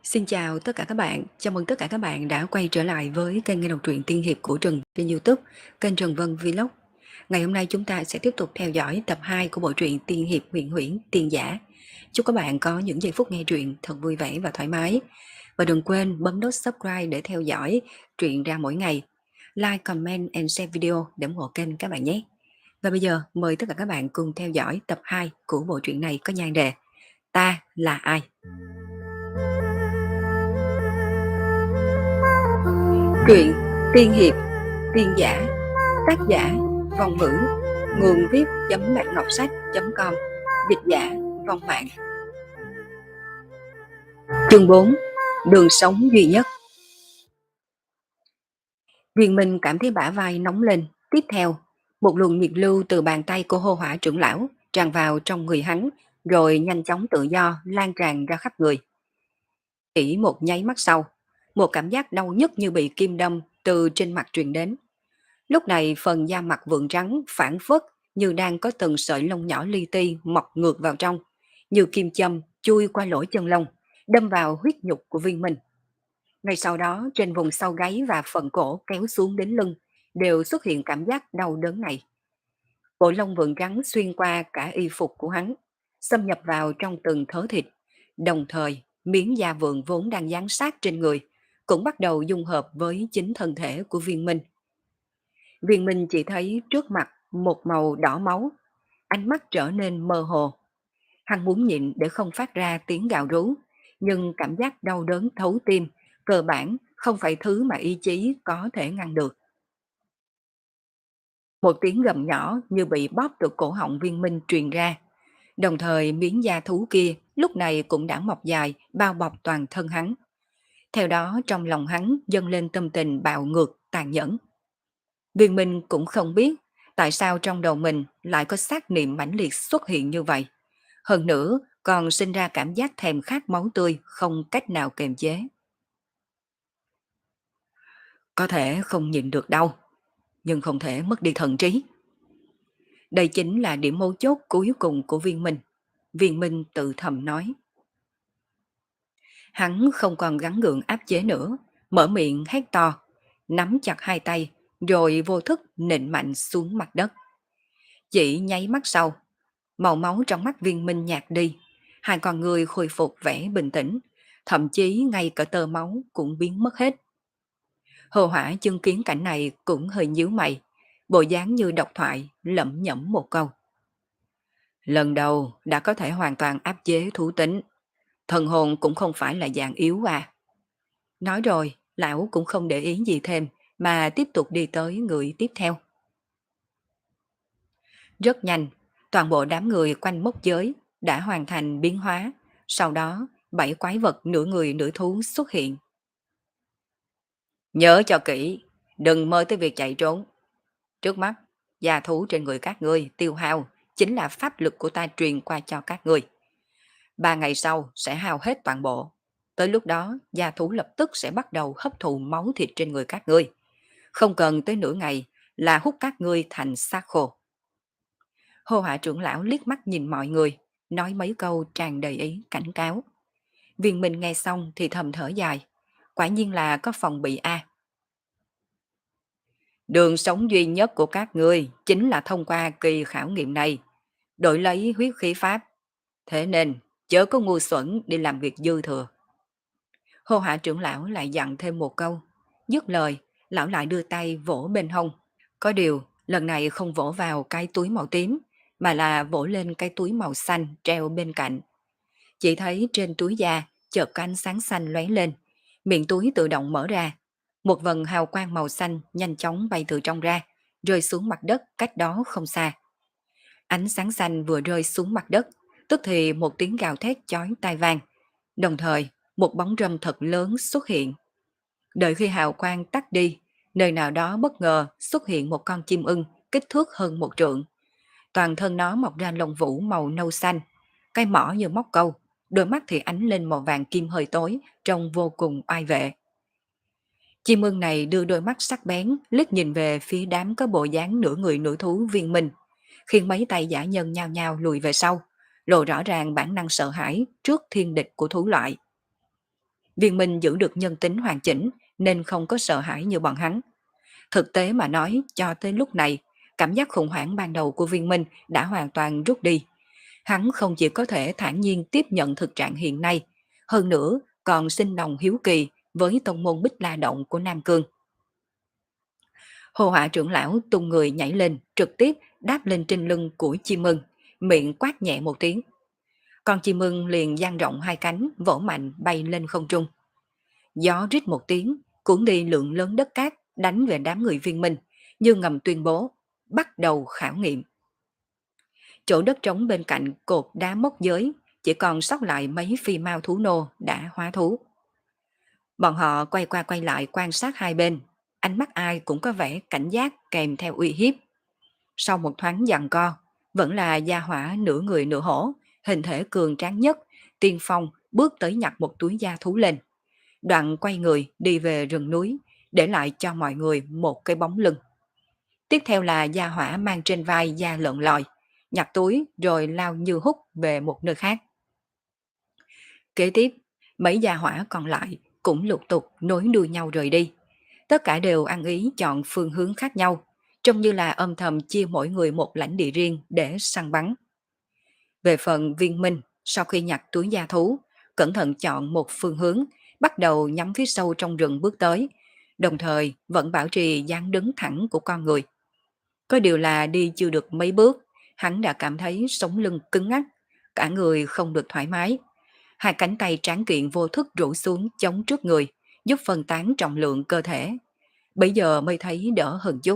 Xin chào tất cả các bạn, chào mừng tất cả các bạn đã quay trở lại với kênh nghe đọc truyện tiên hiệp của Trần trên YouTube, kênh Trần Vân Vlog. Ngày hôm nay chúng ta sẽ tiếp tục theo dõi tập 2 của bộ truyện tiên hiệp huyền huyễn tiền giả. Chúc các bạn có những giây phút nghe truyện thật vui vẻ và thoải mái. Và đừng quên bấm nút subscribe để theo dõi truyện ra mỗi ngày. Like, comment and share video để ủng hộ kênh các bạn nhé. Và bây giờ mời tất cả các bạn cùng theo dõi tập 2 của bộ truyện này có nhan đề Ta là ai? Truyện tiên hiệp tiên giả, tác giả Vong Ngữ, nguồn viết.bạcngọc sách.com, dịch giả Vong Mạng. Chương 4. Đường sống duy nhất. Viên Minh cảm thấy bả vai nóng lên. Tiếp theo, một luồng nhiệt lưu từ bàn tay của Hô Hỏa trưởng lão tràn vào trong người hắn, rồi nhanh chóng tự do lan tràn ra khắp người. Chỉ một nháy mắt sau, một cảm giác đau nhức như bị kim đâm từ trên mặt truyền đến. Lúc này phần da mặt vượng trắng phản phất như đang có từng sợi lông nhỏ li ti mọc ngược vào trong, như kim châm chui qua lỗ chân lông, đâm vào huyết nhục của Viên Minh. Ngay sau đó trên vùng sau gáy và phần cổ kéo xuống đến lưng đều xuất hiện cảm giác đau đớn này. Bộ lông vượng trắng xuyên qua cả y phục của hắn, xâm nhập vào trong từng thớ thịt, đồng thời miếng da vượng vốn đang dán sát trên người cũng bắt đầu dung hợp với chính thân thể của Viên Minh. Viên Minh chỉ thấy trước mặt một màu đỏ máu, ánh mắt trở nên mơ hồ. Hắn muốn nhịn để không phát ra tiếng gào rú, nhưng cảm giác đau đớn thấu tim, cơ bản không phải thứ mà ý chí có thể ngăn được. Một tiếng gầm nhỏ như bị bóp từ cổ họng Viên Minh truyền ra, đồng thời miếng da thú kia lúc này cũng đã mọc dài bao bọc toàn thân hắn. Theo đó trong lòng hắn dâng lên tâm tình bạo ngược, tàn nhẫn. Viên Minh cũng không biết tại sao trong đầu mình lại có sát niệm mãnh liệt xuất hiện như vậy. Hơn nữa còn sinh ra cảm giác thèm khát máu tươi không cách nào kiềm chế. Có thể không nhịn được đau, nhưng không thể mất đi thần trí. Đây chính là điểm mấu chốt cuối cùng của Viên Minh. Viên Minh tự thầm nói. Hắn không còn gắng gượng áp chế nữa, mở miệng hét to, nắm chặt hai tay, rồi vô thức nện mạnh xuống mặt đất. Chỉ nháy mắt sau, màu máu trong mắt Viên Minh nhạt đi, hai con người khôi phục vẻ bình tĩnh, thậm chí ngay cả tơ máu cũng biến mất hết. Hồ Hỏa chứng kiến cảnh này cũng hơi nhíu mày, bộ dáng như độc thoại, lẩm nhẩm một câu. Lần đầu đã có thể hoàn toàn áp chế thú tính, thần hồn cũng không phải là dạng yếu à. Nói rồi, lão cũng không để ý gì thêm, mà tiếp tục đi tới người tiếp theo. Rất nhanh, toàn bộ đám người quanh mốc giới đã hoàn thành biến hóa, sau đó 7 quái vật nửa người nửa thú xuất hiện. Nhớ cho kỹ, đừng mơ tới việc chạy trốn. Trước mắt, gia thú trên người các ngươi tiêu hao chính là pháp lực của ta truyền qua cho các ngươi. 3 ngày sau sẽ hao hết toàn bộ. Tới lúc đó, gia thú lập tức sẽ bắt đầu hấp thụ máu thịt trên người các ngươi. Không cần tới nửa ngày là hút các ngươi thành xác khô. Hô Hạ trưởng lão liếc mắt nhìn mọi người, nói mấy câu tràn đầy ý cảnh cáo. Viên Minh nghe xong thì thầm thở dài, quả nhiên là có phòng bị a. Đường sống duy nhất của các ngươi chính là thông qua kỳ khảo nghiệm này, đổi lấy huyết khí pháp. Thế nên, chớ có ngu xuẩn đi làm việc dư thừa. Hô Hạ trưởng lão lại dặn thêm một câu. Dứt lời, lão lại đưa tay vỗ bên hông. Có điều, lần này không vỗ vào cái túi màu tím, mà là vỗ lên cái túi màu xanh treo bên cạnh. Chỉ thấy trên túi da chợt có ánh sáng xanh lóe lên, miệng túi tự động mở ra. Một vần hào quang màu xanh nhanh chóng bay từ trong ra, rơi xuống mặt đất cách đó không xa. Ánh sáng xanh vừa rơi xuống mặt đất, tức thì một tiếng gào thét chói tai vang. Đồng thời, một bóng râm thật lớn xuất hiện. Đợi khi hào quang tắt đi, nơi nào đó bất ngờ xuất hiện một con chim ưng kích thước hơn 1 trượng. Toàn thân nó mọc ra lông vũ màu nâu xanh, cái mỏ như móc câu, đôi mắt thì ánh lên màu vàng kim hơi tối, trông vô cùng oai vệ. Chim ưng này đưa đôi mắt sắc bén, liếc nhìn về phía đám có bộ dáng nửa người nửa thú Viên Minh, khiến mấy tay giả nhân nhao nhao lùi về sau, lộ rõ ràng bản năng sợ hãi trước thiên địch của thú loại. Viên Minh giữ được nhân tính hoàn chỉnh nên không có sợ hãi như bọn hắn. Thực tế mà nói, cho tới lúc này, cảm giác khủng hoảng ban đầu của Viên Minh đã hoàn toàn rút đi. Hắn không chỉ có thể thản nhiên tiếp nhận thực trạng hiện nay, hơn nữa còn sinh lòng hiếu kỳ với tông môn Bích La Động của Nam Cương. Hồ Họa trưởng lão tung người nhảy lên, trực tiếp đáp lên trên lưng của chim ưng, miệng quát nhẹ một tiếng. Con chim ưng liền dang rộng hai cánh, vỗ mạnh bay lên không trung. Gió rít một tiếng, cuốn đi lượng lớn đất cát đánh về đám người Viên Minh, như ngầm tuyên bố, bắt đầu khảo nghiệm. Chỗ đất trống bên cạnh cột đá mốc giới, chỉ còn sót lại mấy phi mao thú nô đã hóa thú. Bọn họ quay qua quay lại quan sát hai bên, ánh mắt ai cũng có vẻ cảnh giác kèm theo uy hiếp. Sau một thoáng giằng co, vẫn là gia hỏa nửa người nửa hổ, hình thể cường tráng nhất, tiên phong bước tới nhặt một túi da thú lên. Đoạn quay người đi về rừng núi, để lại cho mọi người một cái bóng lưng. Tiếp theo là gia hỏa mang trên vai da lợn lòi, nhặt túi rồi lao như hút về một nơi khác. Kế tiếp, mấy gia hỏa còn lại cũng lục tục nối đuôi nhau rời đi. Tất cả đều ăn ý chọn phương hướng khác nhau, trông như là âm thầm chia mỗi người một lãnh địa riêng để săn bắn. Về phần Viên Minh, sau khi nhặt túi da thú, cẩn thận chọn một phương hướng, bắt đầu nhắm phía sâu trong rừng bước tới, đồng thời vẫn bảo trì dáng đứng thẳng của con người. Có điều là đi chưa được mấy bước, hắn đã cảm thấy sống lưng cứng ngắc, cả người không được thoải mái. Hai cánh tay tráng kiện vô thức rũ xuống chống trước người, giúp phân tán trọng lượng cơ thể. Bây giờ mới thấy đỡ hơn chút.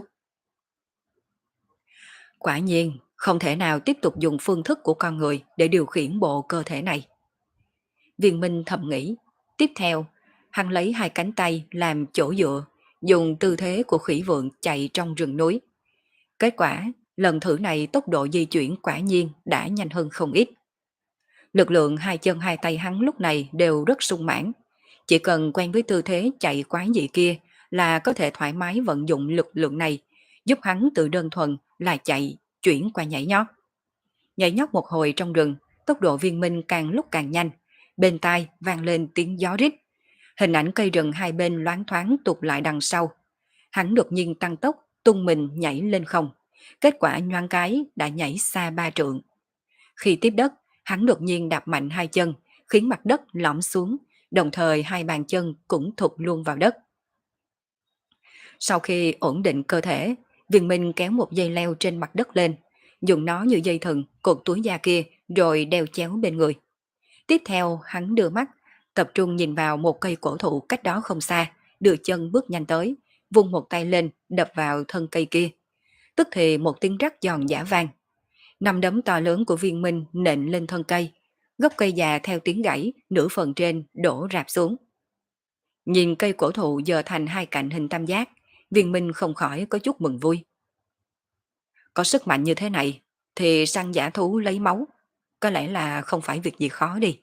Quả nhiên, không thể nào tiếp tục dùng phương thức của con người để điều khiển bộ cơ thể này. Viên Minh thầm nghĩ. Tiếp theo, hắn lấy hai cánh tay làm chỗ dựa, dùng tư thế của khỉ vượn chạy trong rừng núi. Kết quả, lần thử này tốc độ di chuyển quả nhiên đã nhanh hơn không ít. Lực lượng hai chân hai tay hắn lúc này đều rất sung mãn. Chỉ cần quen với tư thế chạy quái dị kia là có thể thoải mái vận dụng lực lượng này, giúp hắn từ đơn thuần là chạy, chuyển qua nhảy nhót. Nhảy nhót một hồi trong rừng, tốc độ Viên Minh càng lúc càng nhanh, bên tai vang lên tiếng gió rít. Hình ảnh cây rừng hai bên loáng thoáng tụt lại đằng sau. Hắn đột nhiên tăng tốc, tung mình nhảy lên không. Kết quả nhoáng cái đã nhảy xa 3 trượng. Khi tiếp đất, hắn đột nhiên đạp mạnh hai chân, khiến mặt đất lõm xuống, đồng thời hai bàn chân cũng thụt luôn vào đất. Sau khi ổn định cơ thể, Viên Minh kéo một dây leo trên mặt đất lên, dùng nó như dây thừng cột túi da kia rồi đeo chéo bên người. Tiếp theo hắn đưa mắt, tập trung nhìn vào một cây cổ thụ cách đó không xa, đưa chân bước nhanh tới, vung một tay lên đập vào thân cây kia. Tức thì một tiếng rắc giòn giã vang. Năm đấm to lớn của Viên Minh nện lên thân cây, gốc cây già theo tiếng gãy, nửa phần trên đổ rạp xuống. Nhìn cây cổ thụ giờ thành hai cạnh hình tam giác, Viên Minh không khỏi có chút mừng vui. Có sức mạnh như thế này, thì săn dã thú lấy máu, có lẽ là không phải việc gì khó đi.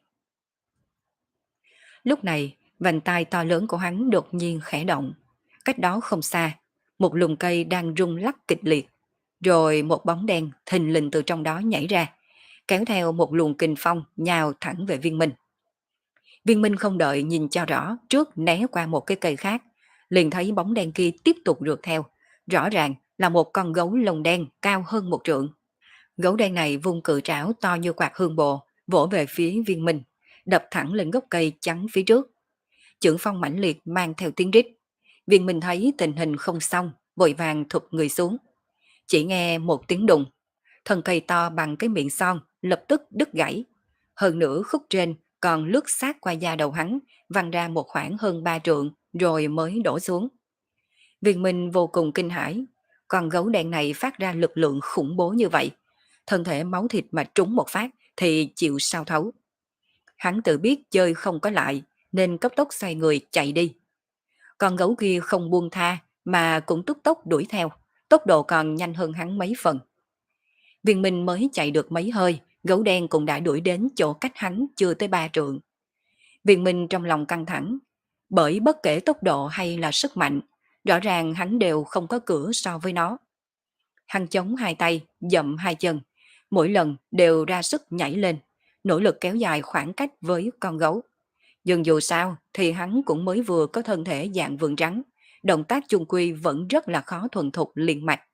Lúc này, vành tai to lớn của hắn đột nhiên khẽ động. Cách đó không xa, một lùm cây đang rung lắc kịch liệt, rồi một bóng đen thình lình từ trong đó nhảy ra, kéo theo một luồng kình phong nhào thẳng về Viên Minh. Viên Minh không đợi nhìn cho rõ, trước né qua một cái cây khác, liền thấy bóng đen kia tiếp tục rượt theo, rõ ràng là một con gấu lông đen cao hơn 1 trượng. Gấu đen này vung cự trảo to như quạt hương bồ, vỗ về phía Viên Minh, đập thẳng lên gốc cây chắn phía trước. Chưởng phong mãnh liệt mang theo tiếng rít. Viên Minh thấy tình hình không xong, vội vàng thụt người xuống. Chỉ nghe một tiếng đùng, thân cây to bằng cái miệng son lập tức đứt gãy. Hơn nữa khúc trên còn lướt sát qua da đầu hắn, văng ra một khoảng hơn 3 trượng rồi mới đổ xuống. Viên Minh vô cùng kinh hãi, con gấu đen này phát ra lực lượng khủng bố như vậy. Thân thể máu thịt mà trúng một phát thì chịu sao thấu. Hắn tự biết chơi không có lại nên cấp tốc xoay người chạy đi. Con gấu kia không buông tha mà cũng tức tốc đuổi theo, tốc độ còn nhanh hơn hắn mấy phần. Viên Minh mới chạy được mấy hơi, gấu đen cũng đã đuổi đến chỗ cách hắn chưa tới 3 trượng. Viên Minh trong lòng căng thẳng, bởi bất kể tốc độ hay là sức mạnh, rõ ràng hắn đều không có cửa so với nó. Hắn chống hai tay, dậm hai chân, mỗi lần đều ra sức nhảy lên, nỗ lực kéo dài khoảng cách với con gấu. Nhưng dù sao thì hắn cũng mới vừa có thân thể dạng vượn trắng, động tác chung quy vẫn rất là khó thuần thục liền mạch.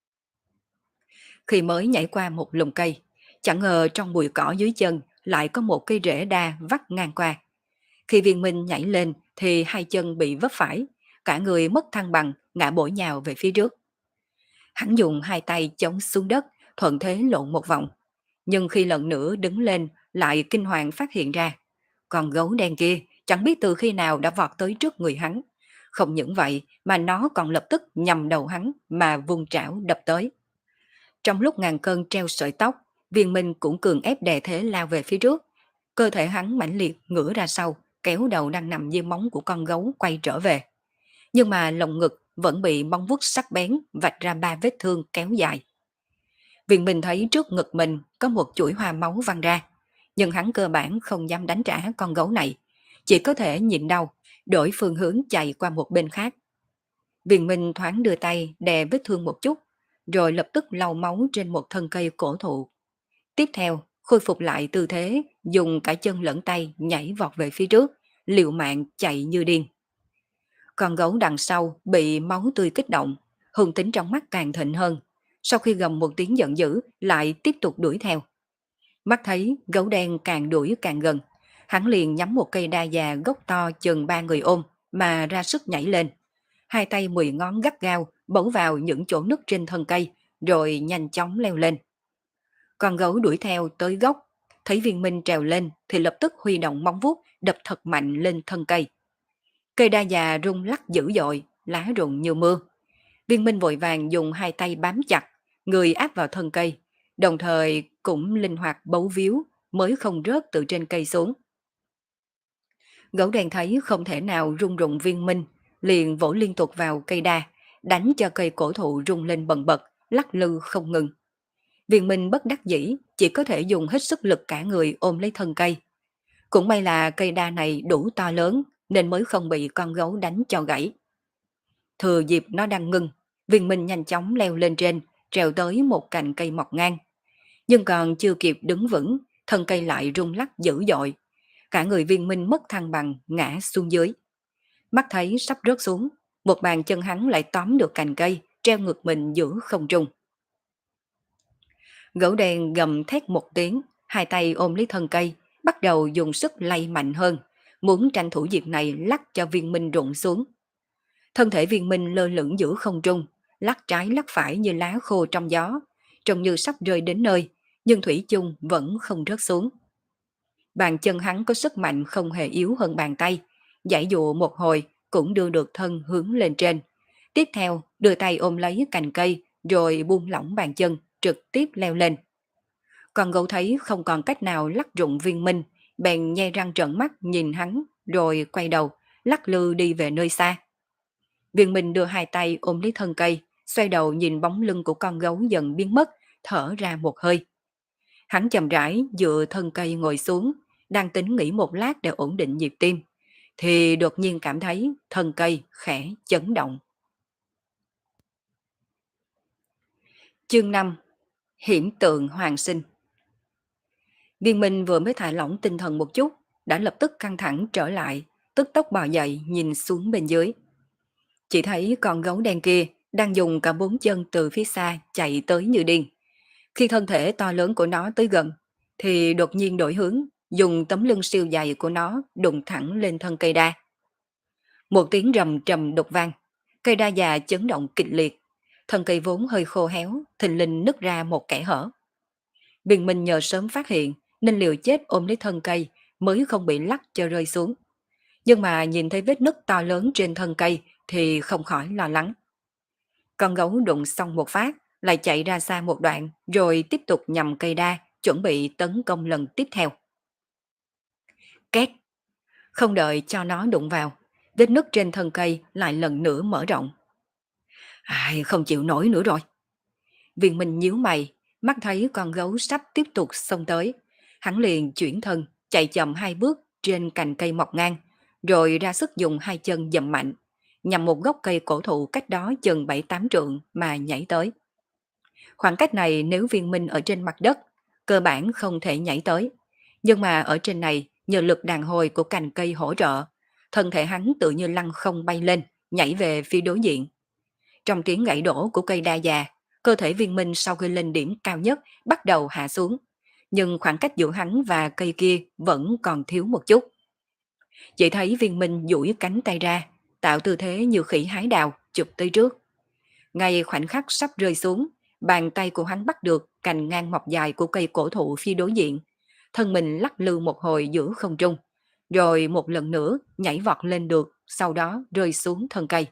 Khi mới nhảy qua một lùm cây, chẳng ngờ trong bụi cỏ dưới chân lại có một cây rễ đa vắt ngang qua. Khi viên minh nhảy lên thì hai chân bị vấp phải, cả người mất thăng bằng, ngã bổ nhào về phía trước. Hắn dùng hai tay chống xuống đất, thuận thế lộn một vòng. Nhưng khi lần nữa đứng lên lại kinh hoàng phát hiện ra. Con gấu đen kia chẳng biết từ khi nào đã vọt tới trước người hắn. Không những vậy mà nó còn lập tức nhằm đầu hắn mà vung trảo đập tới. Trong lúc ngàn cân treo sợi tóc, viên minh cũng cường ép đè thế lao về phía trước. Cơ thể hắn mãnh liệt ngửa ra sau, kéo đầu đang nằm dưới móng của con gấu quay trở về. Nhưng mà lồng ngực vẫn bị móng vuốt sắc bén vạch ra ba vết thương kéo dài. Viên minh thấy trước ngực mình có một chuỗi hoa máu văng ra, nhưng hắn cơ bản không dám đánh trả con gấu này, chỉ có thể nhịn đau, đổi phương hướng chạy qua một bên khác. Viên minh thoáng đưa tay đè vết thương một chút, rồi lập tức lau máu trên một thân cây cổ thụ. Tiếp theo, khôi phục lại tư thế, dùng cả chân lẫn tay nhảy vọt về phía trước, liều mạng chạy như điên. Con gấu đằng sau bị máu tươi kích động, hung tính trong mắt càng thịnh hơn. Sau khi gầm một tiếng giận dữ, lại tiếp tục đuổi theo. Mắt thấy gấu đen càng đuổi càng gần, hắn liền nhắm một cây đa già gốc to chừng ba người ôm mà ra sức nhảy lên. Hai tay 10 ngón gắt gao bấu vào những chỗ nứt trên thân cây, rồi nhanh chóng leo lên. Con gấu đuổi theo tới gốc, thấy viên minh trèo lên thì lập tức huy động móng vuốt đập thật mạnh lên thân cây. Cây đa già rung lắc dữ dội, lá rụng như mưa. Viên minh vội vàng dùng hai tay bám chặt, người áp vào thân cây, đồng thời cũng linh hoạt bấu víu mới không rớt từ trên cây xuống. Gấu đen thấy không thể nào rung rụng viên minh, liền vỗ liên tục vào cây đa, đánh cho cây cổ thụ rung lên bần bật, lắc lư không ngừng. Viên minh bất đắc dĩ, chỉ có thể dùng hết sức lực cả người ôm lấy thân cây. Cũng may là cây đa này đủ to lớn, nên mới không bị con gấu đánh cho gãy. Thừa dịp nó đang ngưng, viên minh nhanh chóng leo lên trên, trèo tới một cành cây mọc ngang. Nhưng còn chưa kịp đứng vững, thân cây lại rung lắc dữ dội. Cả người viên minh mất thăng bằng, ngã xuống dưới. Mắt thấy sắp rớt xuống, một bàn chân hắn lại tóm được cành cây, treo ngược mình giữa không trung. Gấu đen gầm thét một tiếng, hai tay ôm lấy thân cây, bắt đầu dùng sức lay mạnh hơn, muốn tranh thủ dịp này lắc cho viên minh rụng xuống. Thân thể viên minh lơ lửng giữa không trung, lắc trái lắc phải như lá khô trong gió, trông như sắp rơi đến nơi, nhưng thủy chung vẫn không rớt xuống. Bàn chân hắn có sức mạnh không hề yếu hơn bàn tay, giãy dụa một hồi cũng đưa được thân hướng lên trên. Tiếp theo đưa tay ôm lấy cành cây rồi buông lỏng bàn chân, trực tiếp leo lên. Còn gấu thấy không còn cách nào lắc rụng viên minh, bèn nhe răng trợn mắt nhìn hắn rồi quay đầu, lắc lư đi về nơi xa. Viên minh đưa hai tay ôm lấy thân cây, xoay đầu nhìn bóng lưng của con gấu dần biến mất, thở ra một hơi. Hắn chậm rãi dựa thân cây ngồi xuống, đang tính nghỉ một lát để ổn định nhịp tim, thì đột nhiên cảm thấy thân cây khẽ chấn động. Chương 5: Hiểm tượng hoàng sinh. Viên minh vừa mới thả lỏng tinh thần một chút, đã lập tức căng thẳng trở lại, tức tốc bò dậy nhìn xuống bên dưới. Chỉ thấy con gấu đen kia đang dùng cả bốn chân từ phía xa chạy tới như điên. Khi thân thể to lớn của nó tới gần, thì đột nhiên đổi hướng, dùng tấm lưng siêu dày của nó đụng thẳng lên thân cây đa. Một tiếng rầm trầm đục vang, cây đa già chấn động kịch liệt, thân cây vốn hơi khô héo, thình lình nứt ra một kẽ hở. Viên minh nhờ sớm phát hiện nên liều chết ôm lấy thân cây mới không bị lắc cho rơi xuống. Nhưng mà nhìn thấy vết nứt to lớn trên thân cây thì không khỏi lo lắng. Con gấu đụng xong một phát, lại chạy ra xa một đoạn, rồi tiếp tục nhằm cây đa, chuẩn bị tấn công lần tiếp theo. Két! Không đợi cho nó đụng vào, vết nứt trên thân cây lại lần nữa mở rộng. Ai, không chịu nổi nữa rồi. Viên minh nhíu mày, mắt thấy con gấu sắp tiếp tục xông tới. Hắn liền chuyển thân, chạy chậm hai bước trên cành cây mọc ngang, rồi ra sức dùng hai chân dậm mạnh, nhằm một gốc cây cổ thụ cách đó chừng 7-8 trượng mà nhảy tới. Khoảng cách này nếu viên minh ở trên mặt đất, cơ bản không thể nhảy tới. Nhưng mà ở trên này, nhờ lực đàn hồi của cành cây hỗ trợ, thân thể hắn tự như lăn không bay lên, nhảy về phía đối diện. Trong tiếng gãy đổ của cây đa già, cơ thể viên minh sau khi lên điểm cao nhất bắt đầu hạ xuống, nhưng khoảng cách giữa hắn và cây kia vẫn còn thiếu một chút. Chỉ thấy viên minh duỗi cánh tay ra, tạo tư thế như khỉ hái đào, chụp tới trước. Ngay khoảnh khắc sắp rơi xuống, bàn tay của hắn bắt được cành ngang mọc dài của cây cổ thụ phía đối diện. Thân mình lắc lư một hồi giữa không trung, rồi một lần nữa nhảy vọt lên được, sau đó rơi xuống thân cây.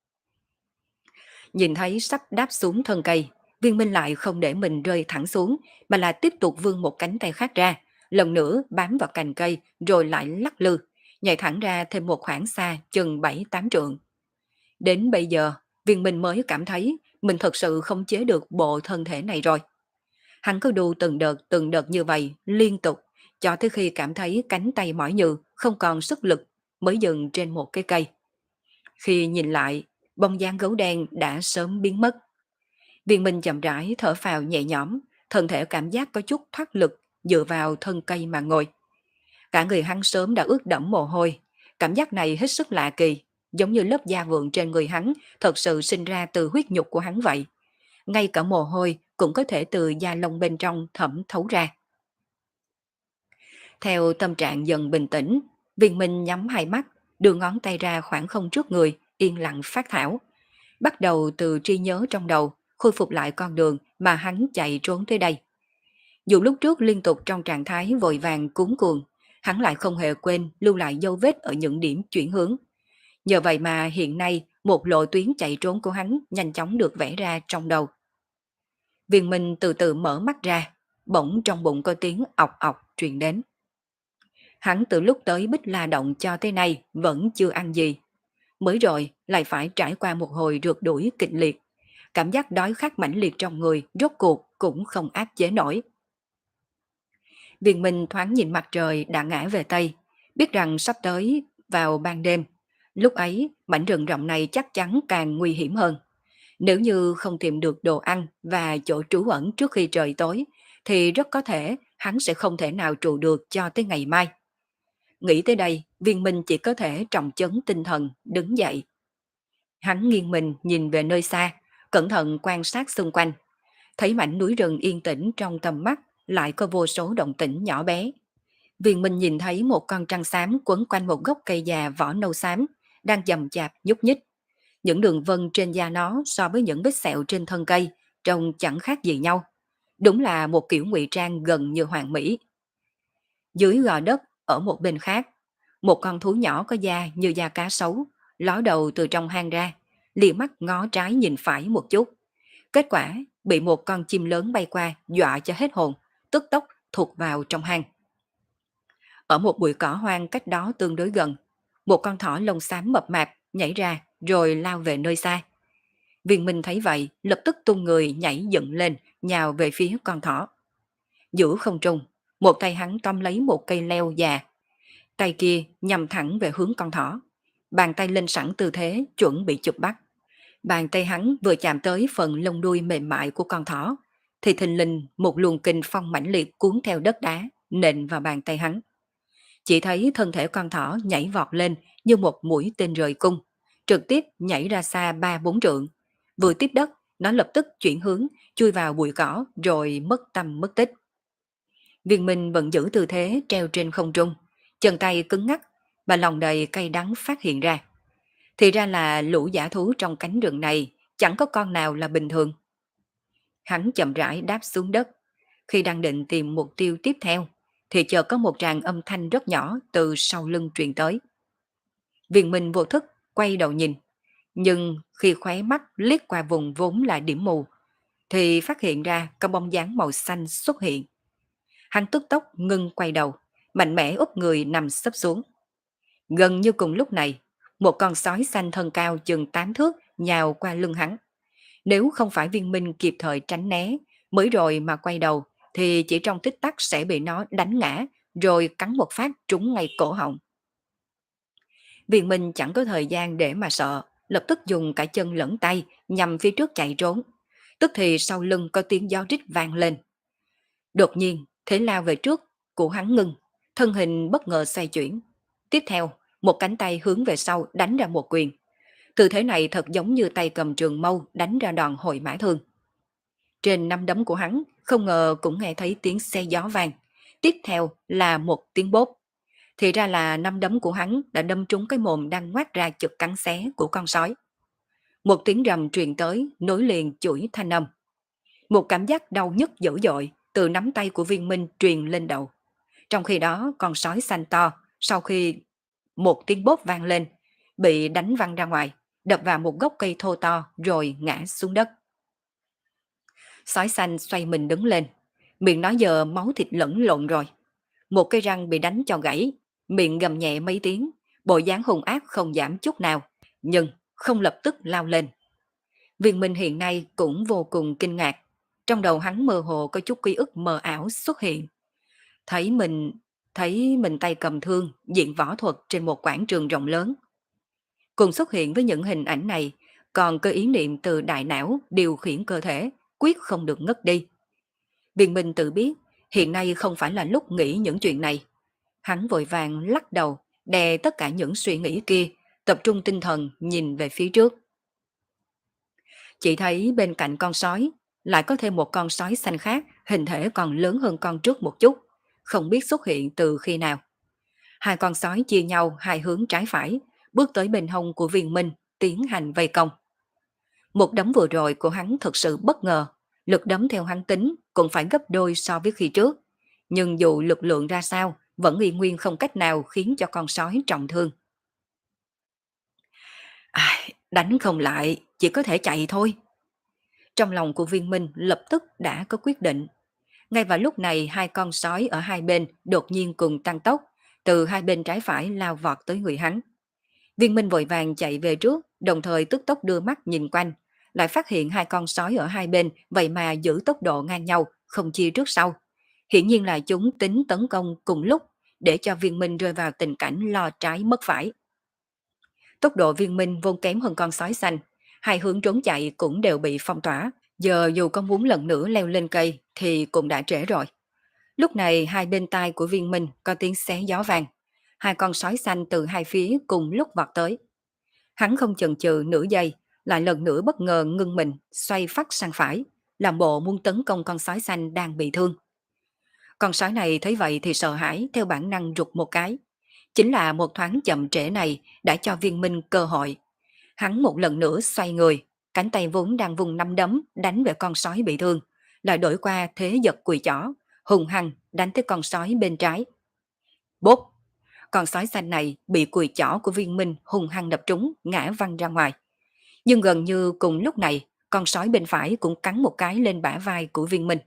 Nhìn thấy sắp đáp xuống thân cây, viên minh lại không để mình rơi thẳng xuống, mà là tiếp tục vươn một cánh tay khác ra, lần nữa bám vào cành cây rồi lại lắc lư, nhảy thẳng ra thêm một khoảng xa chừng 7-8 trượng. Đến bây giờ, viên minh mới cảm thấy mình thật sự không chế được bộ thân thể này rồi. Hắn cứ đu từng đợt như vậy liên tục, cho tới khi cảm thấy cánh tay mỏi nhừ, không còn sức lực, mới dừng trên một cái cây. Khi nhìn lại, bóng dáng gấu đen đã sớm biến mất. Viên Minh chậm rãi thở phào nhẹ nhõm, thân thể cảm giác có chút thoát lực, dựa vào thân cây mà ngồi. Cả người hắn sớm đã ướt đẫm mồ hôi, cảm giác này hết sức lạ kỳ, giống như lớp da vượng trên người hắn thật sự sinh ra từ huyết nhục của hắn vậy. Ngay cả mồ hôi cũng có thể từ da lông bên trong thẩm thấu ra. Theo tâm trạng dần bình tĩnh, Viên Minh nhắm hai mắt, đưa ngón tay ra khoảng không trước người, yên lặng phát thảo. Bắt đầu từ trí nhớ trong đầu, khôi phục lại con đường mà hắn chạy trốn tới đây. Dù lúc trước liên tục trong trạng thái vội vàng cuống cuồng, hắn lại không hề quên lưu lại dấu vết ở những điểm chuyển hướng. Nhờ vậy mà hiện nay một lộ tuyến chạy trốn của hắn nhanh chóng được vẽ ra trong đầu. Viên Minh từ từ mở mắt ra, bỗng trong bụng có tiếng ọc ọc truyền đến. Hắn từ lúc tới Bích La Động cho tới nay vẫn chưa ăn gì. Mới rồi lại phải trải qua một hồi rượt đuổi kịch liệt. Cảm giác đói khát mãnh liệt trong người rốt cuộc cũng không áp chế nổi. Viên Minh thoáng nhìn mặt trời đã ngã về Tây, biết rằng sắp tới vào ban đêm. Lúc ấy, mảnh rừng rộng này chắc chắn càng nguy hiểm hơn. Nếu như không tìm được đồ ăn và chỗ trú ẩn trước khi trời tối, thì rất có thể hắn sẽ không thể nào trụ được cho tới ngày mai. Nghĩ tới đây, Viên Minh chỉ có thể trọng chấn tinh thần, đứng dậy. Hắn nghiêng mình nhìn về nơi xa, cẩn thận quan sát xung quanh. Thấy mảnh núi rừng yên tĩnh trong tầm mắt, lại có vô số động tĩnh nhỏ bé. Viên Minh nhìn thấy một con trăng xám quấn quanh một gốc cây già vỏ nâu xám, đang chậm chạp nhúc nhích. Những đường vân trên da nó so với những vết sẹo trên thân cây trông chẳng khác gì nhau. Đúng là một kiểu ngụy trang gần như hoàn mỹ. Dưới gò đất, ở một bên khác, một con thú nhỏ có da như da cá sấu, ló đầu từ trong hang ra, lìa mắt ngó trái nhìn phải một chút. Kết quả, bị một con chim lớn bay qua dọa cho hết hồn, tức tốc thụt vào trong hang. Ở một bụi cỏ hoang cách đó tương đối gần, một con thỏ lông xám mập mạp nhảy ra rồi lao về nơi xa. Viên Minh thấy vậy, lập tức tung người nhảy dựng lên, nhào về phía con thỏ. Giữa không trung, một tay hắn tóm lấy một cây leo già, tay kia nhằm thẳng về hướng con thỏ. Bàn tay lên sẵn tư thế chuẩn bị chụp bắt. Bàn tay hắn vừa chạm tới phần lông đuôi mềm mại của con thỏ, thì thình lình một luồng kình phong mãnh liệt cuốn theo đất đá nện vào bàn tay hắn. Chỉ thấy thân thể con thỏ nhảy vọt lên như một mũi tên rời cung, trực tiếp nhảy ra xa 3-4 trượng. Vừa tiếp đất, nó lập tức chuyển hướng, chui vào bụi cỏ rồi mất tăm mất tích. Viên Minh vẫn giữ tư thế treo trên không trung, chân tay cứng ngắc, mà lòng đầy cay đắng phát hiện ra. Thì ra là lũ dã thú trong cánh rừng này chẳng có con nào là bình thường. Hắn chậm rãi đáp xuống đất. Khi đang định tìm mục tiêu tiếp theo, thì chợt có một tràng âm thanh rất nhỏ từ sau lưng truyền tới. Viên Minh vô thức quay đầu nhìn, nhưng khi khóe mắt liếc qua vùng vốn là điểm mù, thì phát hiện ra có bóng dáng màu xanh xuất hiện. Hắn tức tốc ngưng quay đầu, mạnh mẽ úp người nằm sấp xuống. Gần như cùng lúc này, một con sói xanh thân cao chừng 8 thước nhào qua lưng hắn. Nếu không phải Viên Minh kịp thời tránh né, mới rồi mà quay đầu, thì chỉ trong tích tắc sẽ bị nó đánh ngã, rồi cắn một phát trúng ngay cổ họng. Viên Minh chẳng có thời gian để mà sợ, lập tức dùng cả chân lẫn tay nhằm phía trước chạy trốn. Tức thì sau lưng có tiếng gió rít vang lên. Đột nhiên, thế lao về trước của hắn ngưng, Thân hình bất ngờ xoay chuyển. Tiếp theo, một cánh tay hướng về sau đánh ra một quyền. Tư thế này thật giống như tay cầm trường mâu đánh ra đòn hồi mã thương. Trên nắm đấm của hắn, không ngờ cũng nghe thấy tiếng xe gió vang. Tiếp theo là một tiếng bốp. Thì ra là nắm đấm của hắn đã đâm trúng cái mồm đang ngoác ra chực cắn xé của con sói. Một tiếng rầm truyền tới, nối liền chuỗi thanh âm. Một cảm giác đau nhức dữ dội từ nắm tay của Viên Minh truyền lên đầu. Trong khi đó, con sói xanh to, sau khi một tiếng bốp vang lên, bị đánh văng ra ngoài, đập vào một gốc cây thô to rồi ngã xuống đất. Sói xanh xoay mình đứng lên, miệng nó giờ máu thịt lẫn lộn rồi. Một cây răng bị đánh cho gãy, miệng gầm nhẹ mấy tiếng, bộ dáng hung ác không giảm chút nào, nhưng không lập tức lao lên. Viên Minh hiện nay cũng vô cùng kinh ngạc, trong đầu hắn mơ hồ có chút ký ức mờ ảo xuất hiện. Thấy mình thấy mình tay cầm thương, diện võ thuật trên một quảng trường rộng lớn. Cùng xuất hiện với những hình ảnh này, còn có ý niệm từ đại não điều khiển cơ thể, quyết không được ngất đi. Viên Minh tự biết, hiện nay không phải là lúc nghĩ những chuyện này. Hắn vội vàng lắc đầu, đè tất cả những suy nghĩ kia, tập trung tinh thần nhìn về phía trước. Chỉ thấy bên cạnh con sói, lại có thêm một con sói xanh khác, hình thể còn lớn hơn con trước một chút, không biết xuất hiện từ khi nào. Hai con sói chia nhau hai hướng trái phải, bước tới bên hông của Viên Minh, tiến hành vây công. Một đấm vừa rồi của hắn thật sự bất ngờ, lực đấm theo hắn tính cũng phải gấp đôi so với khi trước. Nhưng dù lực lượng ra sao, vẫn y nguyên không cách nào khiến cho con sói trọng thương. Đánh không lại, chỉ có thể chạy thôi. Trong lòng của Viên Minh lập tức đã có quyết định. Ngay vào lúc này hai con sói ở hai bên đột nhiên cùng tăng tốc, từ hai bên trái phải lao vọt tới người hắn. Viên Minh vội vàng chạy về trước, đồng thời tức tốc đưa mắt nhìn quanh, lại phát hiện hai con sói ở hai bên vậy mà giữ tốc độ ngang nhau, không chia trước sau. Hiển nhiên là chúng tính tấn công cùng lúc, để cho Viên Minh rơi vào tình cảnh lo trái mất phải. Tốc độ Viên Minh vốn kém hơn con sói xanh, hai hướng trốn chạy cũng đều bị phong tỏa, giờ dù có muốn lần nữa leo lên cây thì cũng đã trễ rồi. Lúc này hai bên tai của Viên Minh có tiếng xé gió vang, hai con sói xanh từ hai phía cùng lúc vọt tới. Hắn không chần chừ nửa giây, lại lần nữa bất ngờ ngưng mình, xoay phắt sang phải, làm bộ muốn tấn công con sói xanh đang bị thương. Con sói này thấy vậy thì sợ hãi, theo bản năng rụt một cái. Chính là một thoáng chậm trễ này đã cho Viên Minh cơ hội. Hắn một lần nữa xoay người, cánh tay vốn đang vùng năm đấm đánh về con sói bị thương, lại đổi qua thế giật cùi chỏ, hùng hăng đánh tới con sói bên trái. Bốp! Con sói xanh này bị cùi chỏ của Viên Minh hùng hăng đập trúng, ngã văng ra ngoài. Nhưng gần như cùng lúc này, con sói bên phải cũng cắn một cái lên bả vai của Viên Minh.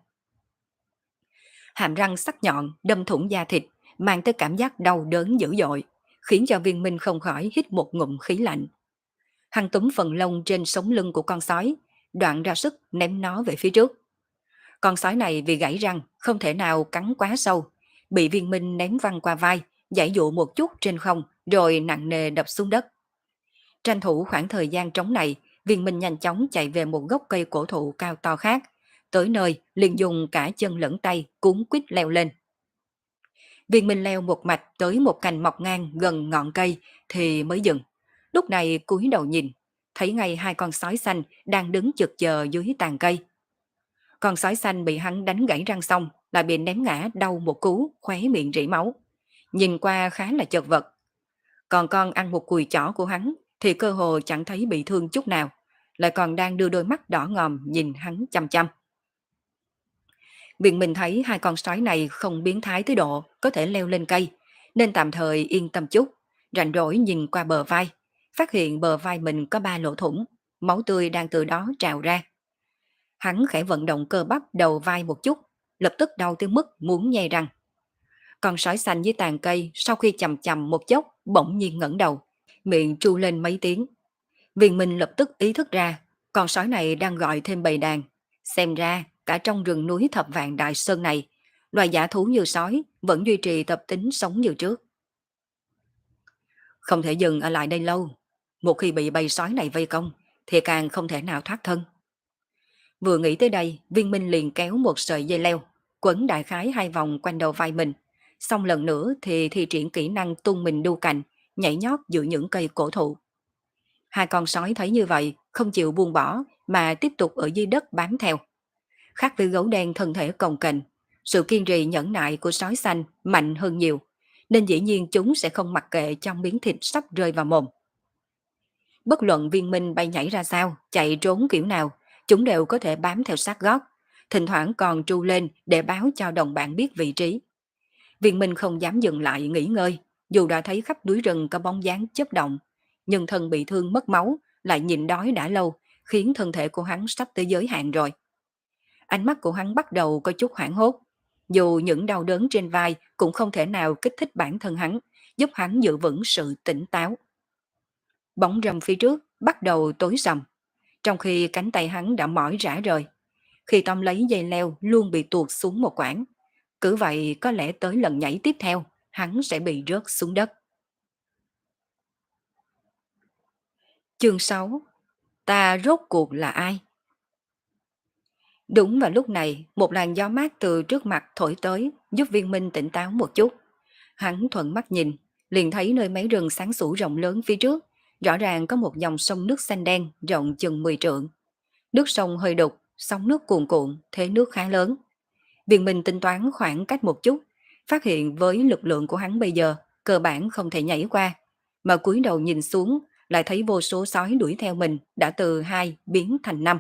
Hàm răng sắc nhọn đâm thủng da thịt, mang tới cảm giác đau đớn dữ dội, khiến cho Viên Minh không khỏi hít một ngụm khí lạnh. Hắn túm phần lông trên sống lưng của con sói, đoạn ra sức ném nó về phía trước. Con sói này vì gãy răng không thể nào cắn quá sâu, bị Viên Minh ném văng qua vai, giãy dụ một chút trên không rồi nặng nề đập xuống đất. Tranh thủ khoảng thời gian trống này, Viên Minh nhanh chóng chạy về một gốc cây cổ thụ cao to khác, tới nơi liền dùng cả chân lẫn tay cuốn quýt leo lên. Viên Minh leo một mạch tới một cành mọc ngang gần ngọn cây thì mới dừng. Lúc này cúi đầu nhìn, thấy ngay hai con sói xanh đang đứng chực chờ dưới tàn cây. Con sói xanh bị hắn đánh gãy răng xong, lại bị ném ngã đau một cú, khóe miệng rỉ máu. Nhìn qua khá là chật vật. Còn con ăn một cùi chỏ của hắn thì cơ hồ chẳng thấy bị thương chút nào, lại còn đang đưa đôi mắt đỏ ngòm nhìn hắn chăm chăm. Viện mình thấy hai con sói này không biến thái tới độ có thể leo lên cây, nên tạm thời yên tâm chút, rảnh rỗi nhìn qua bờ vai, phát hiện bờ vai mình có 3 lỗ thủng, máu tươi đang từ đó trào ra. Hắn khẽ vận động cơ bắp đầu vai một chút, lập tức đau tới mức muốn nhai răng. Con sói xanh dưới tàn cây sau khi chầm chầm một chốc bỗng nhiên ngẩng đầu, miệng tru lên mấy tiếng. Viên Minh lập tức ý thức ra, con sói này đang gọi thêm bầy đàn. Xem ra, cả trong rừng núi Thập Vạn Đại Sơn này, loài dã thú như sói vẫn duy trì tập tính sống như trước. Không thể dừng ở lại đây lâu. Một khi bị bầy sói này vây công, thì càng không thể nào thoát thân. Vừa nghĩ tới đây, Viên Minh liền kéo một sợi dây leo, quấn đại khái 2 vòng quanh đầu vai mình, Xong lần nữa thì thi triển kỹ năng tung mình đu cành, nhảy nhót giữa những cây cổ thụ. Hai con sói thấy như vậy, không chịu buông bỏ mà tiếp tục ở dưới đất bám theo. Khác với gấu đen thân thể cồng kềnh, sự kiên trì nhẫn nại của sói xanh mạnh hơn nhiều, nên dĩ nhiên chúng sẽ không mặc kệ trong miếng thịt sắp rơi vào mồm. Bất luận viên minh bay nhảy ra sao, chạy trốn kiểu nào, chúng đều có thể bám theo sát gót, thỉnh thoảng còn tru lên để báo cho đồng bạn biết vị trí. Viên minh không dám dừng lại nghỉ ngơi, dù đã thấy khắp núi rừng có bóng dáng chớp động, nhưng thân bị thương mất máu, lại nhịn đói đã lâu, khiến thân thể của hắn sắp tới giới hạn rồi. Ánh mắt của hắn bắt đầu có chút hoảng hốt. Dù những đau đớn trên vai cũng không thể nào kích thích bản thân hắn, giúp hắn giữ vững sự tỉnh táo. Bóng râm phía trước bắt đầu tối sầm, trong khi cánh tay hắn đã mỏi rã rời. Khi Tom lấy dây leo luôn bị tuột xuống một quãng. Cứ vậy có lẽ tới lần nhảy tiếp theo, hắn sẽ bị rớt xuống đất. Chương 6. Ta rốt cuộc là ai? Đúng vào lúc này, một làn gió mát từ trước mặt thổi tới, giúp viên minh tỉnh táo một chút. Hắn thuận mắt nhìn, liền thấy nơi mấy rừng sáng sủa rộng lớn phía trước, rõ ràng có một dòng sông nước xanh đen rộng chừng 10 trượng. Nước sông hơi đục, sóng nước cuồn cuộn, thế nước khá lớn. Viên minh tính toán khoảng cách một chút, phát hiện với lực lượng của hắn bây giờ, cơ bản không thể nhảy qua. Mà cúi đầu nhìn xuống, lại thấy vô số sói đuổi theo mình đã từ 2 biến thành 5.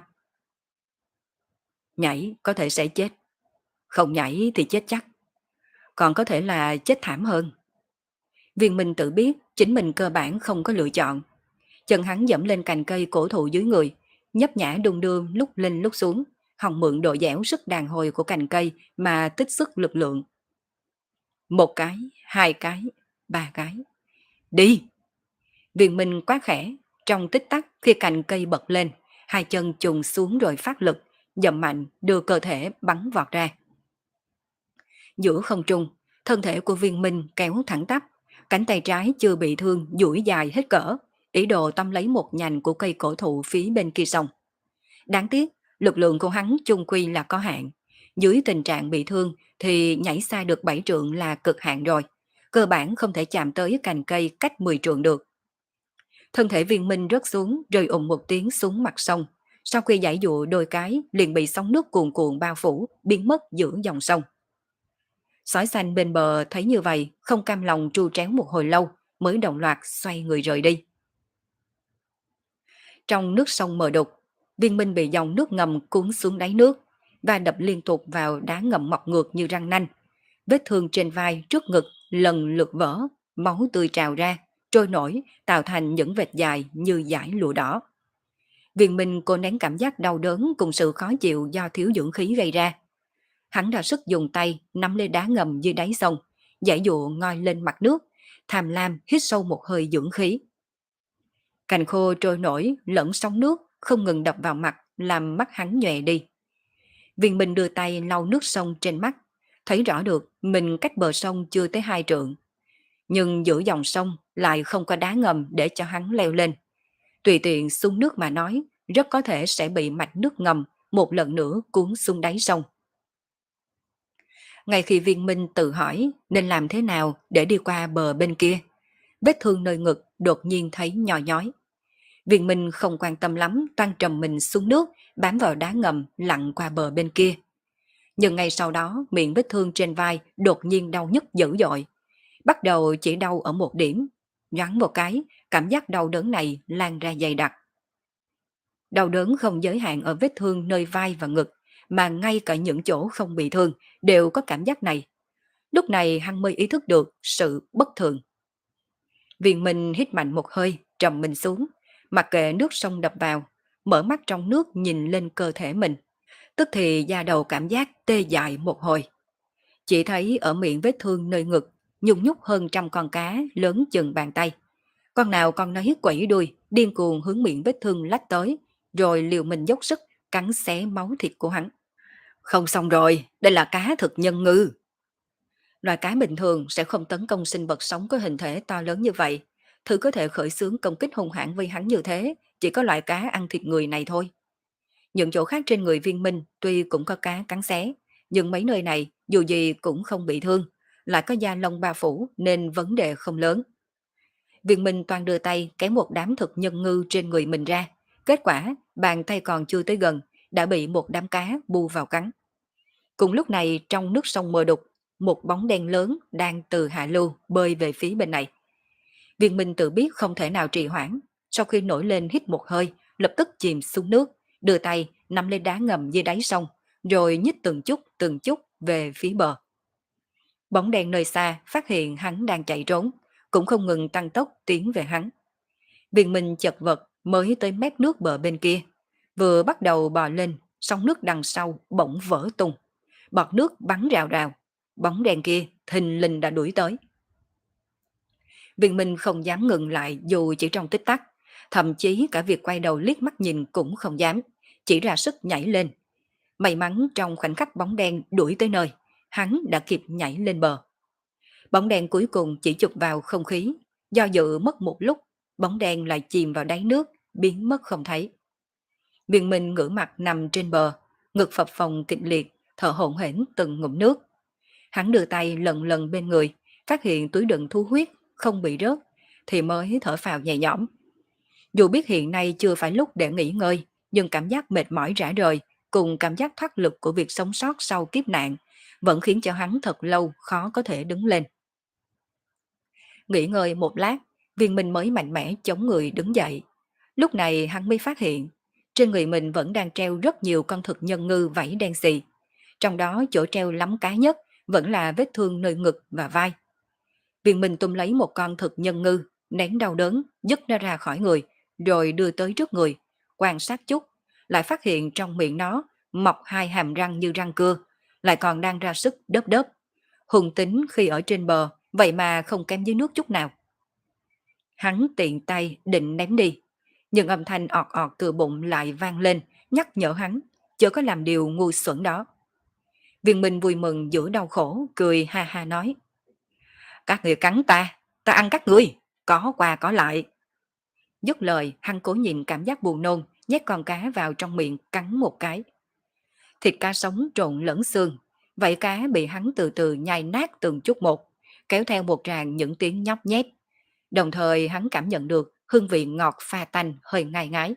Nhảy có thể sẽ chết, không nhảy thì chết chắc, còn có thể là chết thảm hơn. Viên Minh tự biết chính mình cơ bản không có lựa chọn. Chân hắn dẫm lên cành cây cổ thụ dưới người, nhấp nhả đung đưa lúc lên lúc xuống, hòng mượn độ dẻo sức đàn hồi của cành cây mà tích sức lực lượng. Một cái, hai cái, ba cái. Đi! Viên Minh quát khẽ, trong tích tắc khi cành cây bật lên, hai chân chùng xuống rồi phát lực, dậm mạnh đưa cơ thể bắn vọt ra. Giữa không trung, thân thể của Viên Minh kéo thẳng tắp, cánh tay trái chưa bị thương duỗi dài hết cỡ, ý đồ tóm lấy một nhành của cây cổ thụ phía bên kia sông. Đáng tiếc, lực lượng của hắn chung quy là có hạn. Dưới tình trạng bị thương thì nhảy xa được 7 trượng là cực hạn rồi. Cơ bản không thể chạm tới cành cây cách 10 trượng được. Thân thể Viên Minh rớt xuống, rơi ùng một tiếng xuống mặt sông. Sau khi giãy dụa đôi cái, liền bị sóng nước cuồn cuộn bao phủ, biến mất giữa dòng sông. Sói xanh bên bờ thấy như vậy, không cam lòng tru tréo một hồi lâu, mới đồng loạt xoay người rời đi. Trong nước sông mờ đục, Viên Minh bị dòng nước ngầm cuốn xuống đáy nước và đập liên tục vào đá ngầm mọc ngược như răng nanh. Vết thương trên vai, trước ngực lần lượt vỡ, máu tươi trào ra, trôi nổi, tạo thành những vệt dài như dải lụa đỏ. Viên Minh cô nén cảm giác đau đớn cùng sự khó chịu do thiếu dưỡng khí gây ra. Hắn ra sức dùng tay nắm lấy đá ngầm dưới đáy sông, giãy dụa ngoi lên mặt nước, tham lam hít sâu một hơi dưỡng khí. Cành khô trôi nổi lẫn sóng nước không ngừng đập vào mặt làm mắt hắn nhòe đi. Viên Minh đưa tay lau nước sông trên mắt, thấy rõ được mình cách bờ sông chưa tới 2 trượng. Nhưng giữa dòng sông lại không có đá ngầm để cho hắn leo lên. Tùy tiện xuống nước mà nói, rất có thể sẽ bị mạch nước ngầm một lần nữa cuốn xuống đáy sông. Ngay khi Viên Minh tự hỏi nên làm thế nào để đi qua bờ bên kia, vết thương nơi ngực đột nhiên thấy nhòi nhói. Viên Minh không quan tâm lắm, toan trầm mình xuống nước, bám vào đá ngầm lặn qua bờ bên kia. Nhưng ngay sau đó, miệng vết thương trên vai đột nhiên đau nhức dữ dội. Bắt đầu chỉ đau ở một điểm. Nhoáng một cái, cảm giác đau đớn này lan ra dày đặc. Đau đớn không giới hạn ở vết thương nơi vai và ngực, mà ngay cả những chỗ không bị thương đều có cảm giác này. Lúc này hắn mới ý thức được sự bất thường. Viên Minh hít mạnh một hơi, trầm mình xuống, mặc kệ nước sông đập vào, mở mắt trong nước nhìn lên cơ thể mình. Tức thì da đầu cảm giác tê dại một hồi. Chỉ thấy ở miệng vết thương nơi ngực, nhung nhúc hơn trăm con cá lớn chừng bàn tay. Con nào con nấy quẩy đuôi, điên cuồng hướng miệng vết thương lách tới, rồi liều mình dốc sức, cắn xé máu thịt của hắn. Không xong rồi, đây là cá thực nhân ngư. Loài cá bình thường sẽ không tấn công sinh vật sống có hình thể to lớn như vậy. Thứ có thể khởi xướng công kích hung hãn với hắn như thế, chỉ có loại cá ăn thịt người này thôi. Những chỗ khác trên người Viên Minh tuy cũng có cá cắn xé, nhưng mấy nơi này dù gì cũng không bị thương. lại có da lông ba phủ nên vấn đề không lớn. Viên Minh toàn đưa tay kéo một đám thực nhân ngư trên người mình ra. Kết quả, bàn tay còn chưa tới gần, đã bị một đám cá bu vào cắn. Cùng lúc này trong nước sông mờ đục, một bóng đen lớn đang từ hạ lưu bơi về phía bên này. Viên Minh tự biết không thể nào trì hoãn, sau khi nổi lên hít một hơi, lập tức chìm xuống nước, đưa tay nắm lên đá ngầm dưới đáy sông, rồi nhích từng chút về phía bờ. Bóng đen nơi xa phát hiện hắn đang chạy trốn, cũng không ngừng tăng tốc tiến về hắn. Viên Minh chật vật mới tới mép nước bờ bên kia, vừa bắt đầu bò lên, sóng nước đằng sau bỗng vỡ tung, bọt nước bắn rào rào, bóng đen kia thình lình đã đuổi tới. Viên Minh không dám ngừng lại dù chỉ trong tích tắc, thậm chí cả việc quay đầu liếc mắt nhìn cũng không dám, chỉ ra sức nhảy lên. May mắn trong khoảnh khắc bóng đen đuổi tới nơi, hắn đã kịp nhảy lên bờ. Bóng đen cuối cùng chỉ chụp vào không khí, do dự mất một lúc, bóng đen lại chìm vào đáy nước, biến mất không thấy. Viên Minh ngửa mặt nằm trên bờ, ngực phập phồng kịch liệt, thở hổn hển từng ngụm nước. Hắn đưa tay lần lần bên người, phát hiện túi đựng thu huyết không bị rớt, thì mới thở phào nhẹ nhõm. Dù biết hiện nay chưa phải lúc để nghỉ ngơi, nhưng cảm giác mệt mỏi rã rời cùng cảm giác thoát lực của việc sống sót sau kiếp nạn vẫn khiến cho hắn thật lâu khó có thể đứng lên. Nghỉ ngơi một lát, Viên Minh mới mạnh mẽ chống người đứng dậy. Lúc này hắn mới phát hiện, trên người mình vẫn đang treo rất nhiều con thực nhân ngư vảy đen xì. Trong đó chỗ treo lắm cá nhất vẫn là vết thương nơi ngực và vai. Viên Minh tung lấy một con thực nhân ngư, nén đau đớn, dứt nó ra khỏi người, rồi đưa tới trước người, quan sát chút, lại phát hiện trong miệng nó mọc hai hàm răng như răng cưa, lại còn đang ra sức đớp đớp. Hùng tính khi ở trên bờ, vậy mà không kém dưới nước chút nào. Hắn tiện tay định ném đi, nhưng âm thanh ọt ọt từ bụng lại vang lên, nhắc nhở hắn, chớ có làm điều ngu xuẩn đó. Viên Minh vui mừng giữa đau khổ, cười ha ha nói. Các người cắn ta ăn các người, có qua có lại. Dứt lời, hắn cố nhìn cảm giác buồn nôn, nhét con cá vào trong miệng cắn một cái. Thịt cá sống trộn lẫn xương, vậy cá bị hắn từ từ nhai nát từng chút một, kéo theo một tràng những tiếng nhóc nhét. Đồng thời hắn cảm nhận được hương vị ngọt pha tanh hơi ngai ngái.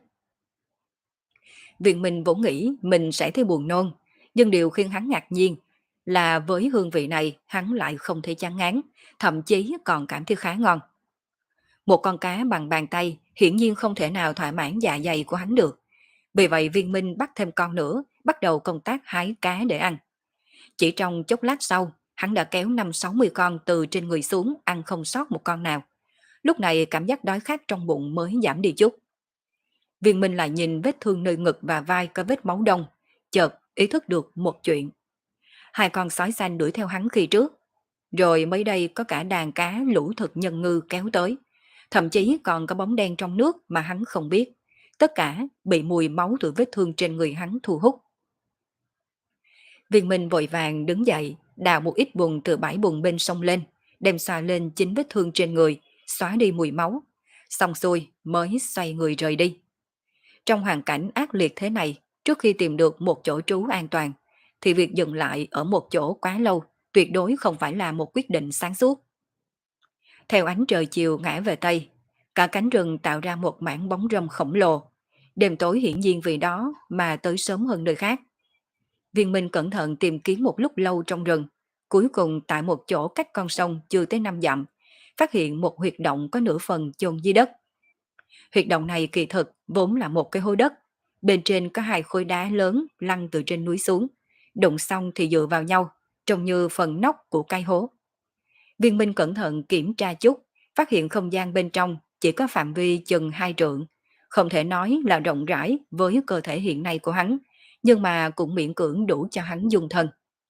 Viện mình vốn nghĩ mình sẽ thấy buồn nôn, nhưng điều khiến hắn ngạc nhiên là với hương vị này hắn lại không thể chán ngán, thậm chí còn cảm thấy khá ngon. Một con cá bằng bàn tay hiển nhiên không thể nào thỏa mãn dạ dày của hắn được. Vì vậy Viên Minh bắt thêm con nữa, bắt đầu công tác hái cá để ăn. Chỉ trong chốc lát sau, hắn đã kéo 5-60 con từ trên người xuống, ăn không sót một con nào. Lúc này cảm giác đói khát trong bụng mới giảm đi chút. Viên Minh lại nhìn vết thương nơi ngực và vai có vết máu đông, chợt ý thức được một chuyện. Hai con sói xanh đuổi theo hắn khi trước, rồi mới đây có cả đàn cá lũ thực nhân ngư kéo tới. Thậm chí còn có bóng đen trong nước mà hắn không biết. Tất cả bị mùi máu từ vết thương trên người hắn thu hút. Viên Minh vội vàng đứng dậy, đào một ít bùn từ bãi bùn bên sông lên, đem xoa lên chính vết thương trên người, xóa đi mùi máu. Xong xuôi mới xoay người rời đi. Trong hoàn cảnh ác liệt thế này, trước khi tìm được một chỗ trú an toàn, thì việc dừng lại ở một chỗ quá lâu tuyệt đối không phải là một quyết định sáng suốt. Theo ánh trời chiều ngã về Tây, cả cánh rừng tạo ra một mảng bóng râm khổng lồ. Đêm tối hiển nhiên vì đó mà tới sớm hơn nơi khác. Viên Minh cẩn thận tìm kiếm một lúc lâu trong rừng, cuối cùng tại một chỗ cách con sông chưa tới 5 dặm, phát hiện một huyệt động có nửa phần chôn dưới đất. Huyệt động này kỳ thực vốn là một cái hố đất, bên trên có hai khối đá lớn lăn từ trên núi xuống, đụng xong thì dựa vào nhau, trông như phần nóc của cái hố. Viên Minh cẩn thận kiểm tra chút, phát hiện không gian bên trong chỉ có phạm vi chừng 2 trượng, không thể nói là rộng rãi với cơ thể hiện nay của hắn, nhưng mà cũng miễn cưỡng đủ cho hắn dùng thân.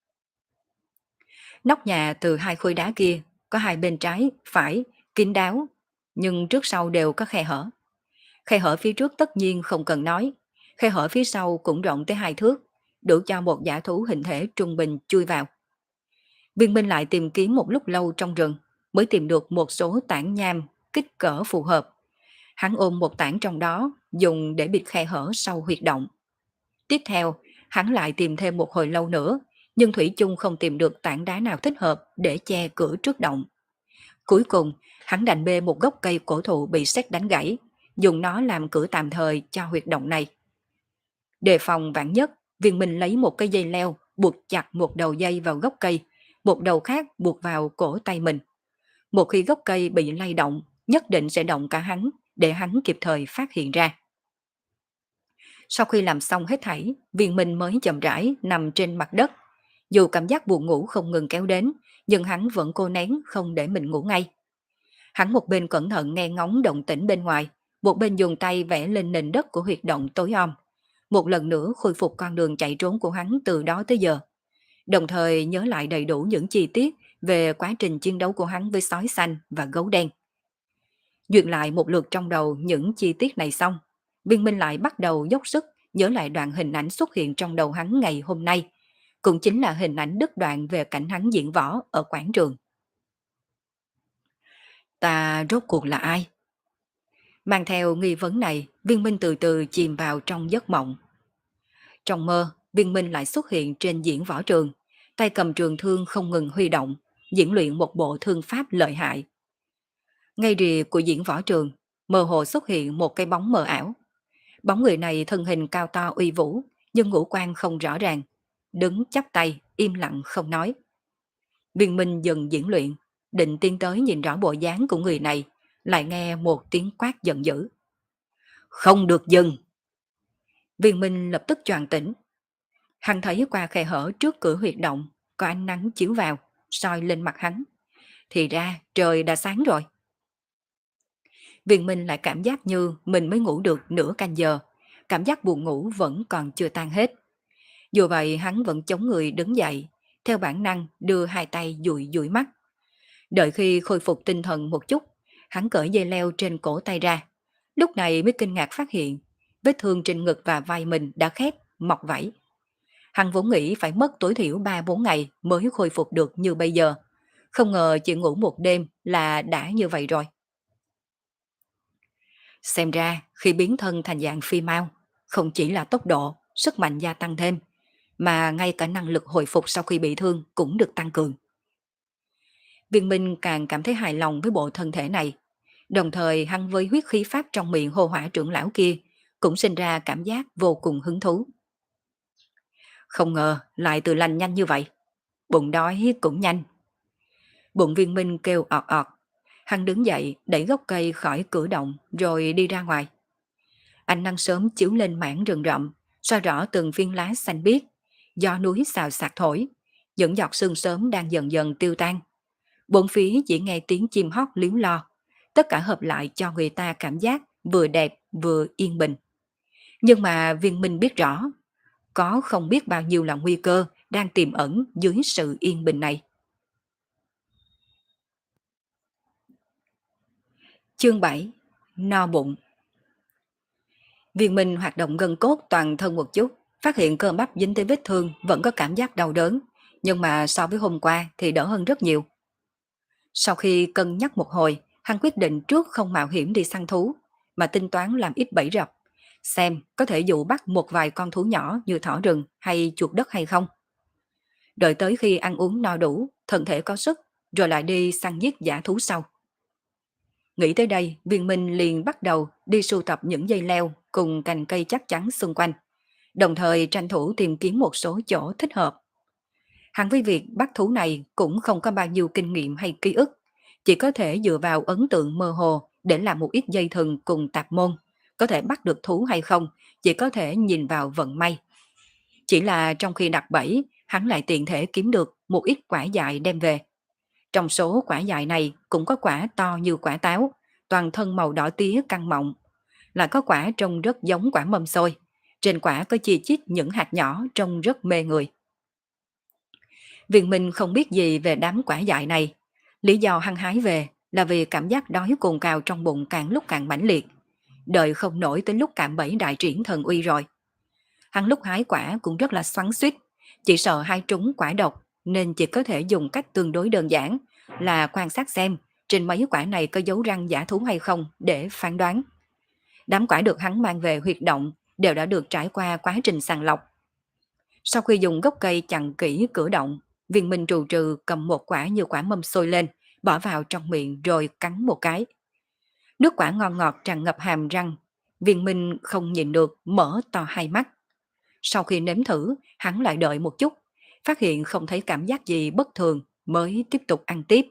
Nóc nhà từ hai khối đá kia có hai bên trái, phải, kín đáo, nhưng trước sau đều có khe hở. Khe hở phía trước tất nhiên không cần nói, khe hở phía sau cũng rộng tới 2 thước, đủ cho một dã thú hình thể trung bình chui vào. Viên Minh lại tìm kiếm một lúc lâu trong rừng, mới tìm được một số tảng nham kích cỡ phù hợp. Hắn ôm một tảng trong đó, dùng để bịt khe hở sau huyệt động. Tiếp theo, hắn lại tìm thêm một hồi lâu nữa, nhưng thủy chung không tìm được tảng đá nào thích hợp để che cửa trước động. Cuối cùng, hắn đành bê một gốc cây cổ thụ bị sét đánh gãy, dùng nó làm cửa tạm thời cho huyệt động này. Đề phòng vạn nhất, Viên Minh lấy một cây dây leo buộc chặt một đầu dây vào gốc cây, một đầu khác buộc vào cổ tay mình. Một khi gốc cây bị lay động, nhất định sẽ động cả hắn, để hắn kịp thời phát hiện ra. Sau khi làm xong hết thảy, Viên Minh mới chậm rãi nằm trên mặt đất. Dù cảm giác buồn ngủ không ngừng kéo đến, nhưng hắn vẫn cố nén không để mình ngủ ngay. Hắn một bên cẩn thận nghe ngóng động tĩnh bên ngoài, một bên dùng tay vẽ lên nền đất của huyệt động tối om. Một lần nữa khôi phục con đường chạy trốn của hắn từ đó tới giờ. Đồng thời nhớ lại đầy đủ những chi tiết về quá trình chiến đấu của hắn với sói xanh và gấu đen. Duyệt lại một lượt trong đầu những chi tiết này xong, Viên Minh lại bắt đầu dốc sức nhớ lại đoạn hình ảnh xuất hiện trong đầu hắn ngày hôm nay, cũng chính là hình ảnh đứt đoạn về cảnh hắn diễn võ ở quảng trường. Ta rốt cuộc là ai? Mang theo nghi vấn này, Viên Minh từ từ chìm vào trong giấc mộng. Trong mơ, Viên Minh lại xuất hiện trên diễn võ trường, tay cầm trường thương không ngừng huy động, diễn luyện một bộ thương pháp lợi hại. Ngay rìa của diễn võ trường, mơ hồ xuất hiện một cái bóng mờ ảo. Bóng người này thân hình cao to uy vũ, nhưng ngũ quan không rõ ràng, đứng chắp tay, im lặng không nói. Viên Minh dần diễn luyện, định tiến tới nhìn rõ bộ dáng của người này, lại nghe một tiếng quát giận dữ. Không được dừng! Viên Minh lập tức choàng tỉnh. Hắn thấy qua khe hở trước cửa huyệt động, có ánh nắng chiếu vào, soi lên mặt hắn. Thì ra trời đã sáng rồi. Viên Minh lại cảm giác như mình mới ngủ được nửa canh giờ, cảm giác buồn ngủ vẫn còn chưa tan hết. Dù vậy hắn vẫn chống người đứng dậy, theo bản năng đưa hai tay dụi dụi mắt. Đợi khi khôi phục tinh thần một chút, hắn cởi dây leo trên cổ tay ra. Lúc này mới kinh ngạc phát hiện, vết thương trên ngực và vai mình đã khép, mọc vảy. Hắn vốn nghĩ phải mất tối thiểu 3-4 ngày mới khôi phục được như bây giờ. Không ngờ chỉ ngủ một đêm là đã như vậy rồi. Xem ra khi biến thân thành dạng phi mao, không chỉ là tốc độ, sức mạnh gia tăng thêm, mà ngay cả năng lực hồi phục sau khi bị thương cũng được tăng cường. Viên Minh càng cảm thấy hài lòng với bộ thân thể này, đồng thời hắn với huyết khí pháp trong miệng hô hỏa trưởng lão kia cũng sinh ra cảm giác vô cùng hứng thú. Không ngờ lại từ lành nhanh như vậy, bụng đói cũng nhanh. Bụng Viên Minh kêu ọt ọt, hắn đứng dậy đẩy gốc cây khỏi cửa động rồi đi ra ngoài. Ánh nắng sớm chiếu lên mảng rừng rậm, soi rõ từng viên lá xanh biếc, gió núi xào xạc thổi, những giọt sương sớm đang dần dần tiêu tan. Bốn phía chỉ nghe tiếng chim hót líu lo, tất cả hợp lại cho người ta cảm giác vừa đẹp vừa yên bình. Nhưng mà Viên Minh biết rõ, có không biết bao nhiêu là nguy cơ đang tiềm ẩn dưới sự yên bình này. Chương 7: No bụng. Viên Minh hoạt động gân cốt toàn thân một chút, phát hiện cơ bắp dính tới vết thương vẫn có cảm giác đau đớn, nhưng mà so với hôm qua thì đỡ hơn rất nhiều. Sau khi cân nhắc một hồi, hắn quyết định trước không mạo hiểm đi săn thú, mà tính toán làm ít bẫy rập, xem có thể dụ bắt một vài con thú nhỏ như thỏ rừng hay chuột đất hay không. Đợi tới khi ăn uống no đủ, thân thể có sức, rồi lại đi săn giết dã thú sau. Nghĩ tới đây, Viên Minh liền bắt đầu đi sưu tập những dây leo cùng cành cây chắc chắn xung quanh, đồng thời tranh thủ tìm kiếm một số chỗ thích hợp. Hắn với việc bắt thú này cũng không có bao nhiêu kinh nghiệm hay ký ức, chỉ có thể dựa vào ấn tượng mơ hồ để làm một ít dây thừng cùng tạp môn. Có thể bắt được thú hay không, chỉ có thể nhìn vào vận may. Chỉ là trong khi đặt bẫy, hắn lại tiện thể kiếm được một ít quả dại đem về. Trong số quả dại này cũng có quả to như quả táo, toàn thân màu đỏ tía căng mọng. Lại có quả trông rất giống quả mâm xôi. Trên quả có chi chít những hạt nhỏ trông rất mê người. Viên Minh không biết gì về đám quả dại này. Lý do hăng hái về là vì cảm giác đói cồn cào trong bụng càng lúc càng mãnh liệt. Đợi không nổi tới lúc cạm bẫy đại triển thần uy rồi. Hắn lúc hái quả cũng rất là xoắn xuýt, chỉ sợ hai trúng quả độc nên chỉ có thể dùng cách tương đối đơn giản là quan sát xem trên mấy quả này có dấu răng dã thú hay không để phán đoán. Đám quả được hắn mang về huyệt động đều đã được trải qua quá trình sàng lọc. Sau khi dùng gốc cây chặn kỹ cửa động, viên minh trù trừ cầm một quả như quả mâm xôi lên, bỏ vào trong miệng rồi cắn một cái. Nước quả ngon ngọt tràn ngập hàm răng, viên minh không nhìn được mở to hai mắt. Sau khi nếm thử, hắn lại đợi một chút, phát hiện không thấy cảm giác gì bất thường mới tiếp tục ăn tiếp.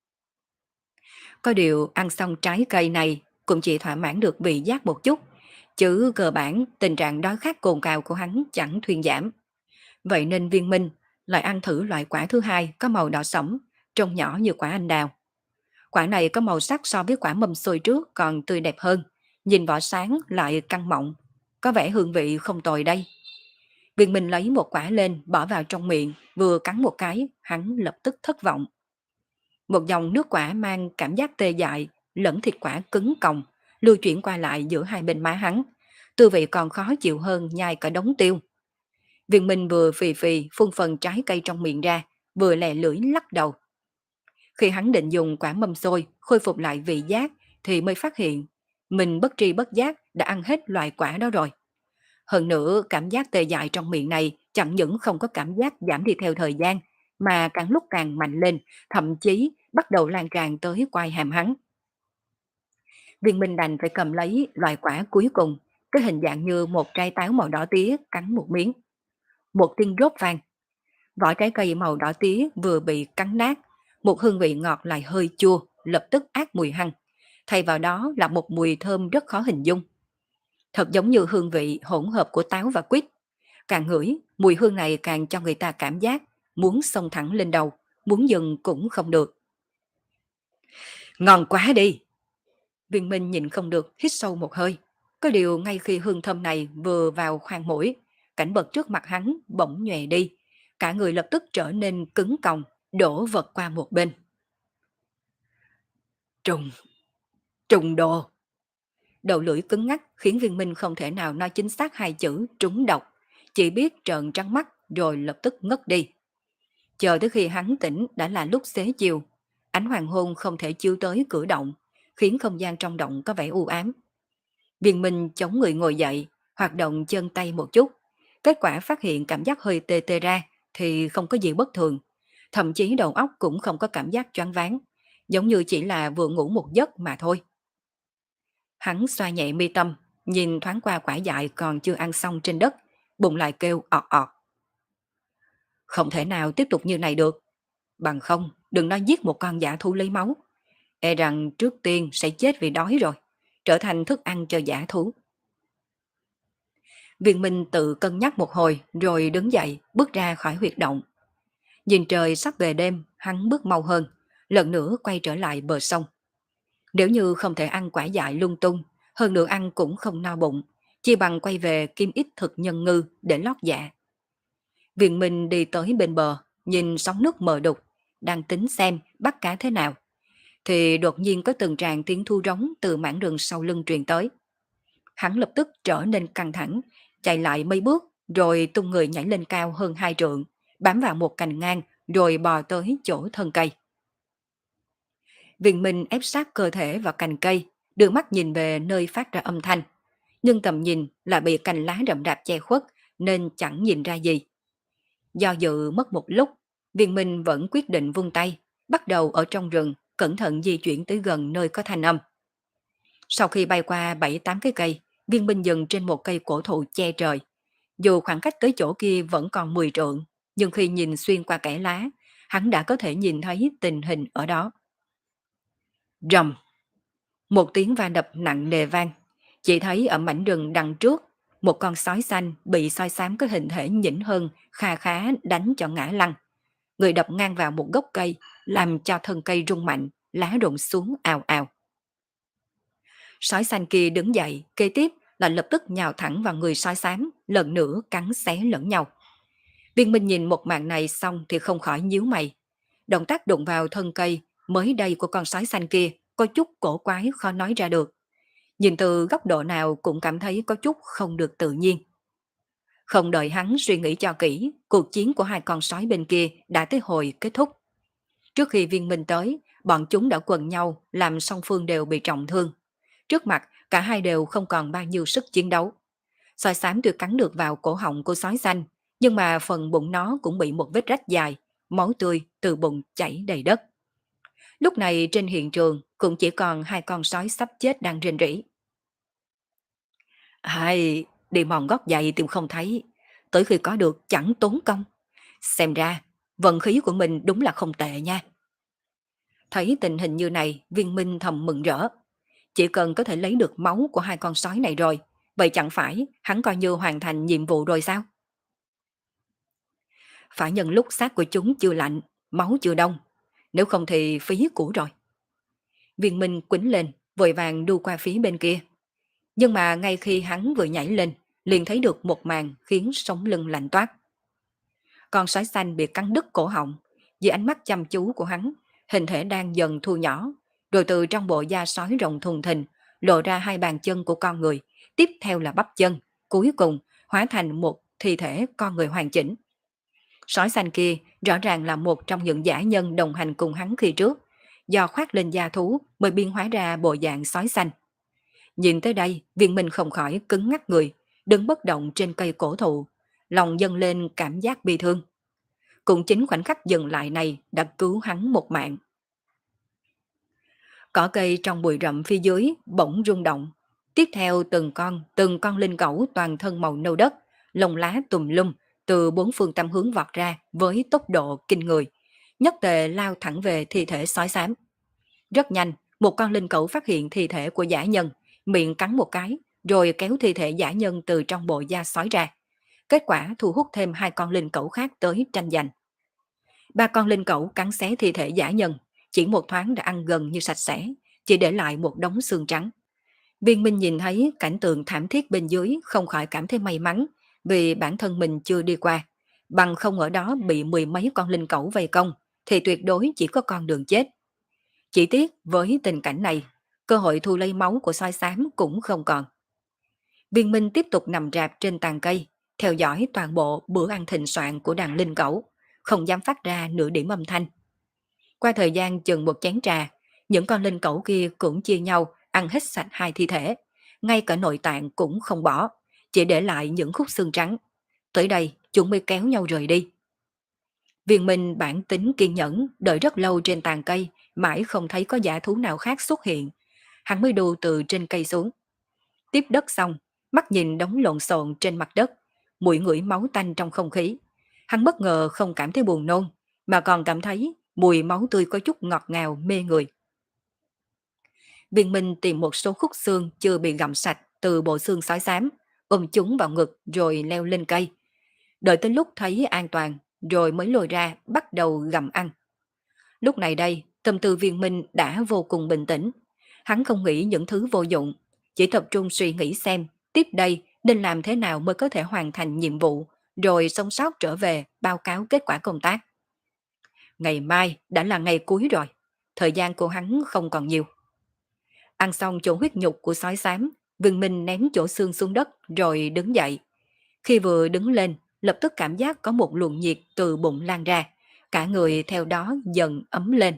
Có điều ăn xong trái cây này cũng chỉ thỏa mãn được vị giác một chút, chứ cơ bản tình trạng đói khát cồn cào của hắn chẳng thuyên giảm. Vậy nên viên minh lại ăn thử loại quả thứ hai có màu đỏ sẫm, trông nhỏ như quả anh đào. Quả này có màu sắc so với quả mâm xôi trước còn tươi đẹp hơn, nhìn vỏ sáng lại căng mọng, có vẻ hương vị không tồi đây. Viên minh lấy một quả lên bỏ vào trong miệng, vừa cắn một cái, hắn lập tức thất vọng. Một dòng nước quả mang cảm giác tê dại, lẫn thịt quả cứng còng, lưu chuyển qua lại giữa hai bên má hắn. Tư vị còn khó chịu hơn nhai cả đống tiêu. Viên Minh vừa phì phì phun phần trái cây trong miệng ra, vừa lè lưỡi lắc đầu. Khi hắn định dùng quả mâm xôi khôi phục lại vị giác thì mới phát hiện mình bất tri bất giác đã ăn hết loại quả đó rồi. Hơn nữa cảm giác tê dại trong miệng này chẳng những không có cảm giác giảm đi theo thời gian mà càng lúc càng mạnh lên, thậm chí bắt đầu lan tràn tới quai hàm hắn. Viên Minh đành phải cầm lấy loại quả cuối cùng, cái hình dạng như một trái táo màu đỏ tía cắn một miếng. Một tiếng rốt vang, vỏ trái cây màu đỏ tía vừa bị cắn nát, một hương vị ngọt lại hơi chua, lập tức át mùi hăng. Thay vào đó là một mùi thơm rất khó hình dung. Thật giống như hương vị hỗn hợp của táo và quýt. Càng ngửi, mùi hương này càng cho người ta cảm giác muốn xông thẳng lên đầu, muốn dừng cũng không được. Ngon quá đi! Viên Minh nhìn không được, hít sâu một hơi. Có điều ngay khi hương thơm này vừa vào khoang mũi, cảnh vật trước mặt hắn bỗng nhòe đi. Cả người lập tức trở nên cứng còng, đổ vật qua một bên. Trùng, trùng đồ. Đầu lưỡi cứng ngắc khiến Viên Minh không thể nào nói chính xác hai chữ trúng độc. Chỉ biết trợn trắng mắt rồi lập tức ngất đi. Chờ tới khi hắn tỉnh đã là lúc xế chiều. Ánh hoàng hôn không thể chiếu tới cửa động, khiến không gian trong động có vẻ u ám. Viên Minh chống người ngồi dậy, hoạt động chân tay một chút. Kết quả phát hiện cảm giác hơi tê tê ra thì không có gì bất thường. Thậm chí đầu óc cũng không có cảm giác choáng váng, giống như chỉ là vừa ngủ một giấc mà thôi. Hắn xoa nhẹ mi tâm, nhìn thoáng qua quả dại còn chưa ăn xong trên đất, bụng lại kêu ọt ọt. Không thể nào tiếp tục như này được. Bằng không, đừng nói giết một con dã thú lấy máu. E rằng trước tiên sẽ chết vì đói rồi, trở thành thức ăn cho dã thú. Viên Minh tự cân nhắc một hồi rồi đứng dậy bước ra khỏi huyệt động. Nhìn trời sắp về đêm, hắn bước mau hơn, lần nữa quay trở lại bờ sông. Nếu như không thể ăn quả dại lung tung, hơn nữa ăn cũng không no bụng, chi bằng quay về kim ít thực nhân ngư để lót dạ. Viên Minh đi tới bên bờ, nhìn sóng nước mờ đục, đang tính xem bắt cá thế nào. Thì đột nhiên có từng tràng tiếng thu rống từ mảng rừng sau lưng truyền tới. Hắn lập tức trở nên căng thẳng, chạy lại mấy bước, rồi tung người nhảy lên cao hơn 2 trượng, bám vào một cành ngang, rồi bò tới chỗ thân cây. Viên Minh ép sát cơ thể vào cành cây, đưa mắt nhìn về nơi phát ra âm thanh. Nhưng tầm nhìn là bị cành lá rậm rạp che khuất, nên chẳng nhìn ra gì. Do dự mất một lúc, Viên Minh vẫn quyết định vung tay, bắt đầu ở trong rừng, cẩn thận di chuyển tới gần nơi có thanh âm. Sau khi bay qua 7-8 cái cây, Viên Minh dừng trên một cây cổ thụ che trời. Dù khoảng cách tới chỗ kia vẫn còn 10 trượng, nhưng khi nhìn xuyên qua kẽ lá, hắn đã có thể nhìn thấy tình hình ở đó. Rầm! Một tiếng va đập nặng nề vang. Chỉ thấy ở mảnh rừng đằng trước, một con sói xanh bị sói xám có hình thể nhỉnh hơn, kha khá đánh cho ngã lăn. Người đập ngang vào một gốc cây, làm cho thân cây rung mạnh, lá rụng xuống ào ào. Sói xanh kia đứng dậy, kế tiếp là lập tức nhào thẳng vào người sói xám, lần nữa cắn xé lẫn nhau. Viên Minh nhìn một màn này xong thì không khỏi nhíu mày. Động tác đụng vào thân cây mới đây của con sói xanh kia có chút cổ quái khó nói ra được. Nhìn từ góc độ nào cũng cảm thấy có chút không được tự nhiên. Không đợi hắn suy nghĩ cho kỹ, cuộc chiến của hai con sói bên kia đã tới hồi kết thúc. Trước khi Viên Minh tới, bọn chúng đã quần nhau làm song phương đều bị trọng thương. Trước mặt, cả hai đều không còn bao nhiêu sức chiến đấu. Sói xám tuy cắn được vào cổ họng của sói xanh, nhưng mà phần bụng nó cũng bị một vết rách dài, máu tươi từ bụng chảy đầy đất. Lúc này trên hiện trường cũng chỉ còn hai con sói sắp chết đang rên rỉ. Hay, đi mòn gót giày tìm không thấy, tới khi có được chẳng tốn công. Xem ra, vận khí của mình đúng là không tệ nha. Thấy tình hình như này, viên minh thầm mừng rỡ. Chỉ cần có thể lấy được máu của hai con sói này rồi, vậy chẳng phải hắn coi như hoàn thành nhiệm vụ rồi sao? Phải nhân lúc xác của chúng chưa lạnh, máu chưa đông, nếu không thì phí cũ rồi. Viên minh quýnh lên, vội vàng đu qua phía bên kia. Nhưng mà ngay khi hắn vừa nhảy lên, liền thấy được một màn khiến sống lưng lạnh toát. Con sói xanh bị cắn đứt cổ họng, dưới ánh mắt chăm chú của hắn, hình thể đang dần thu nhỏ, rồi từ trong bộ da sói rộng thùng thình, lộ ra hai bàn chân của con người, tiếp theo là bắp chân, cuối cùng hóa thành một thi thể con người hoàn chỉnh. Sói xanh kia rõ ràng là một trong những dã nhân đồng hành cùng hắn khi trước, do khoác lên da thú mới biến hóa ra bộ dạng sói xanh. Nhìn tới đây, viên minh không khỏi cứng ngắc người, đứng bất động trên cây cổ thụ, lòng dâng lên cảm giác bi thương. Cũng chính khoảnh khắc dừng lại này đã cứu hắn một mạng. Cỏ cây trong bụi rậm phía dưới bỗng rung động. Tiếp theo từng con linh cẩu toàn thân màu nâu đất, lông lá tùm lum, từ bốn phương tám hướng vọt ra với tốc độ kinh người. Nhất tề lao thẳng về thi thể sói xám. Rất nhanh, một con linh cẩu phát hiện thi thể của dã nhân, miệng cắn một cái, rồi kéo thi thể dã nhân từ trong bộ da sói ra. Kết quả thu hút thêm hai con linh cẩu khác tới tranh giành. Ba con linh cẩu cắn xé thi thể dã nhân, chỉ một thoáng đã ăn gần như sạch sẽ, chỉ để lại một đống xương trắng. Viên Minh nhìn thấy cảnh tượng thảm thiết bên dưới không khỏi cảm thấy may mắn vì bản thân mình chưa đi qua. Bằng không ở đó bị mười mấy con linh cẩu vây công thì tuyệt đối chỉ có con đường chết. Chỉ tiếc với tình cảnh này, cơ hội thu lấy máu của sói xám cũng không còn. Viên Minh tiếp tục nằm rạp trên tàn cây, theo dõi toàn bộ bữa ăn thịnh soạn của đàn linh cẩu, không dám phát ra nửa điểm âm thanh. Qua thời gian chừng một chén trà, những con linh cẩu kia cũng chia nhau ăn hết sạch hai thi thể, ngay cả nội tạng cũng không bỏ, chỉ để lại những khúc xương trắng. Tới đây, chúng mới kéo nhau rời đi. Viên Minh bản tính kiên nhẫn, đợi rất lâu trên tàn cây, mãi không thấy có dã thú nào khác xuất hiện. Hắn mới đu từ trên cây xuống. Tiếp đất xong, mắt nhìn đống lộn xộn trên mặt đất, mùi ngửi máu tanh trong không khí. Hắn bất ngờ không cảm thấy buồn nôn, mà còn cảm thấy mùi máu tươi có chút ngọt ngào mê người. Viên Minh tìm một số khúc xương chưa bị gặm sạch từ bộ xương sói xám, ôm chúng vào ngực rồi leo lên cây. Đợi tới lúc thấy an toàn, rồi mới lôi ra bắt đầu gặm ăn. Lúc này đây, tâm tư Viên Minh đã vô cùng bình tĩnh. Hắn không nghĩ những thứ vô dụng, chỉ tập trung suy nghĩ xem tiếp đây nên làm thế nào mới có thể hoàn thành nhiệm vụ, rồi sống sót trở về báo cáo kết quả công tác. Ngày mai đã là ngày cuối rồi, thời gian của hắn không còn nhiều. Ăn xong chỗ huyết nhục của sói xám, Viên Minh ném chỗ xương xuống đất rồi đứng dậy. Khi vừa đứng lên, lập tức cảm giác có một luồng nhiệt từ bụng lan ra, cả người theo đó dần ấm lên.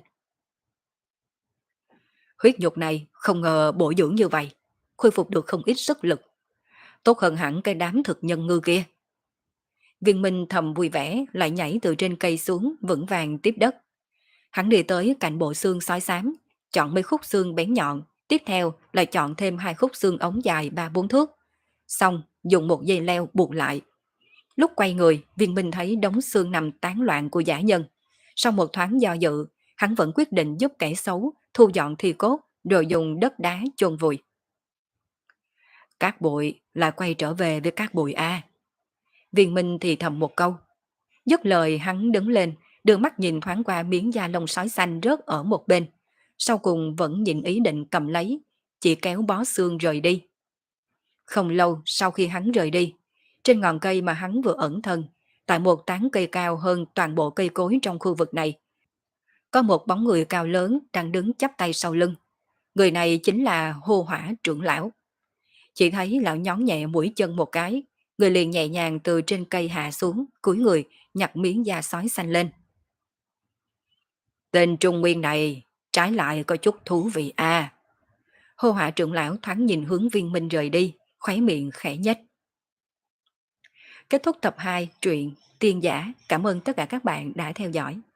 Huyết nhục này không ngờ bổ dưỡng như vậy, khôi phục được không ít sức lực. Tốt hơn hẳn cái đám thực nhân ngư kia. Viên Minh thầm vui vẻ lại nhảy từ trên cây xuống vững vàng tiếp đất. Hắn đi tới cạnh bộ xương sói xám, chọn mấy khúc xương bén nhọn, tiếp theo lại chọn thêm hai khúc xương ống dài 3-4 thước. Xong, dùng một dây leo buộc lại. Lúc quay người, Viên Minh thấy đống xương nằm tán loạn của dã nhân. Sau một thoáng do dự, hắn vẫn quyết định giúp kẻ xấu thu dọn thi cốt rồi dùng đất đá chôn vùi. Cát bụi lại quay trở về với cát bụi A. Viên Minh thì thầm một câu. Dứt lời hắn đứng lên, đưa mắt nhìn thoáng qua miếng da lông sói xanh rớt ở một bên. Sau cùng vẫn nhịn ý định cầm lấy, chỉ kéo bó xương rời đi. Không lâu sau khi hắn rời đi, trên ngọn cây mà hắn vừa ẩn thân, tại một tán cây cao hơn toàn bộ cây cối trong khu vực này, có một bóng người cao lớn đang đứng chắp tay sau lưng. Người này chính là Hô Hỏa trưởng lão. Chỉ thấy lão nhón nhẹ mũi chân một cái, người liền nhẹ nhàng từ trên cây hạ xuống, cúi người, nhặt miếng da sói xanh lên. Tên Trung Nguyên này, trái lại có chút thú vị a. Hô Hỏa trưởng lão thoáng nhìn hướng Viên Minh rời đi, khóe miệng khẽ nhếch. Kết thúc tập 2 truyện Tiên Giả. Cảm ơn tất cả các bạn đã theo dõi.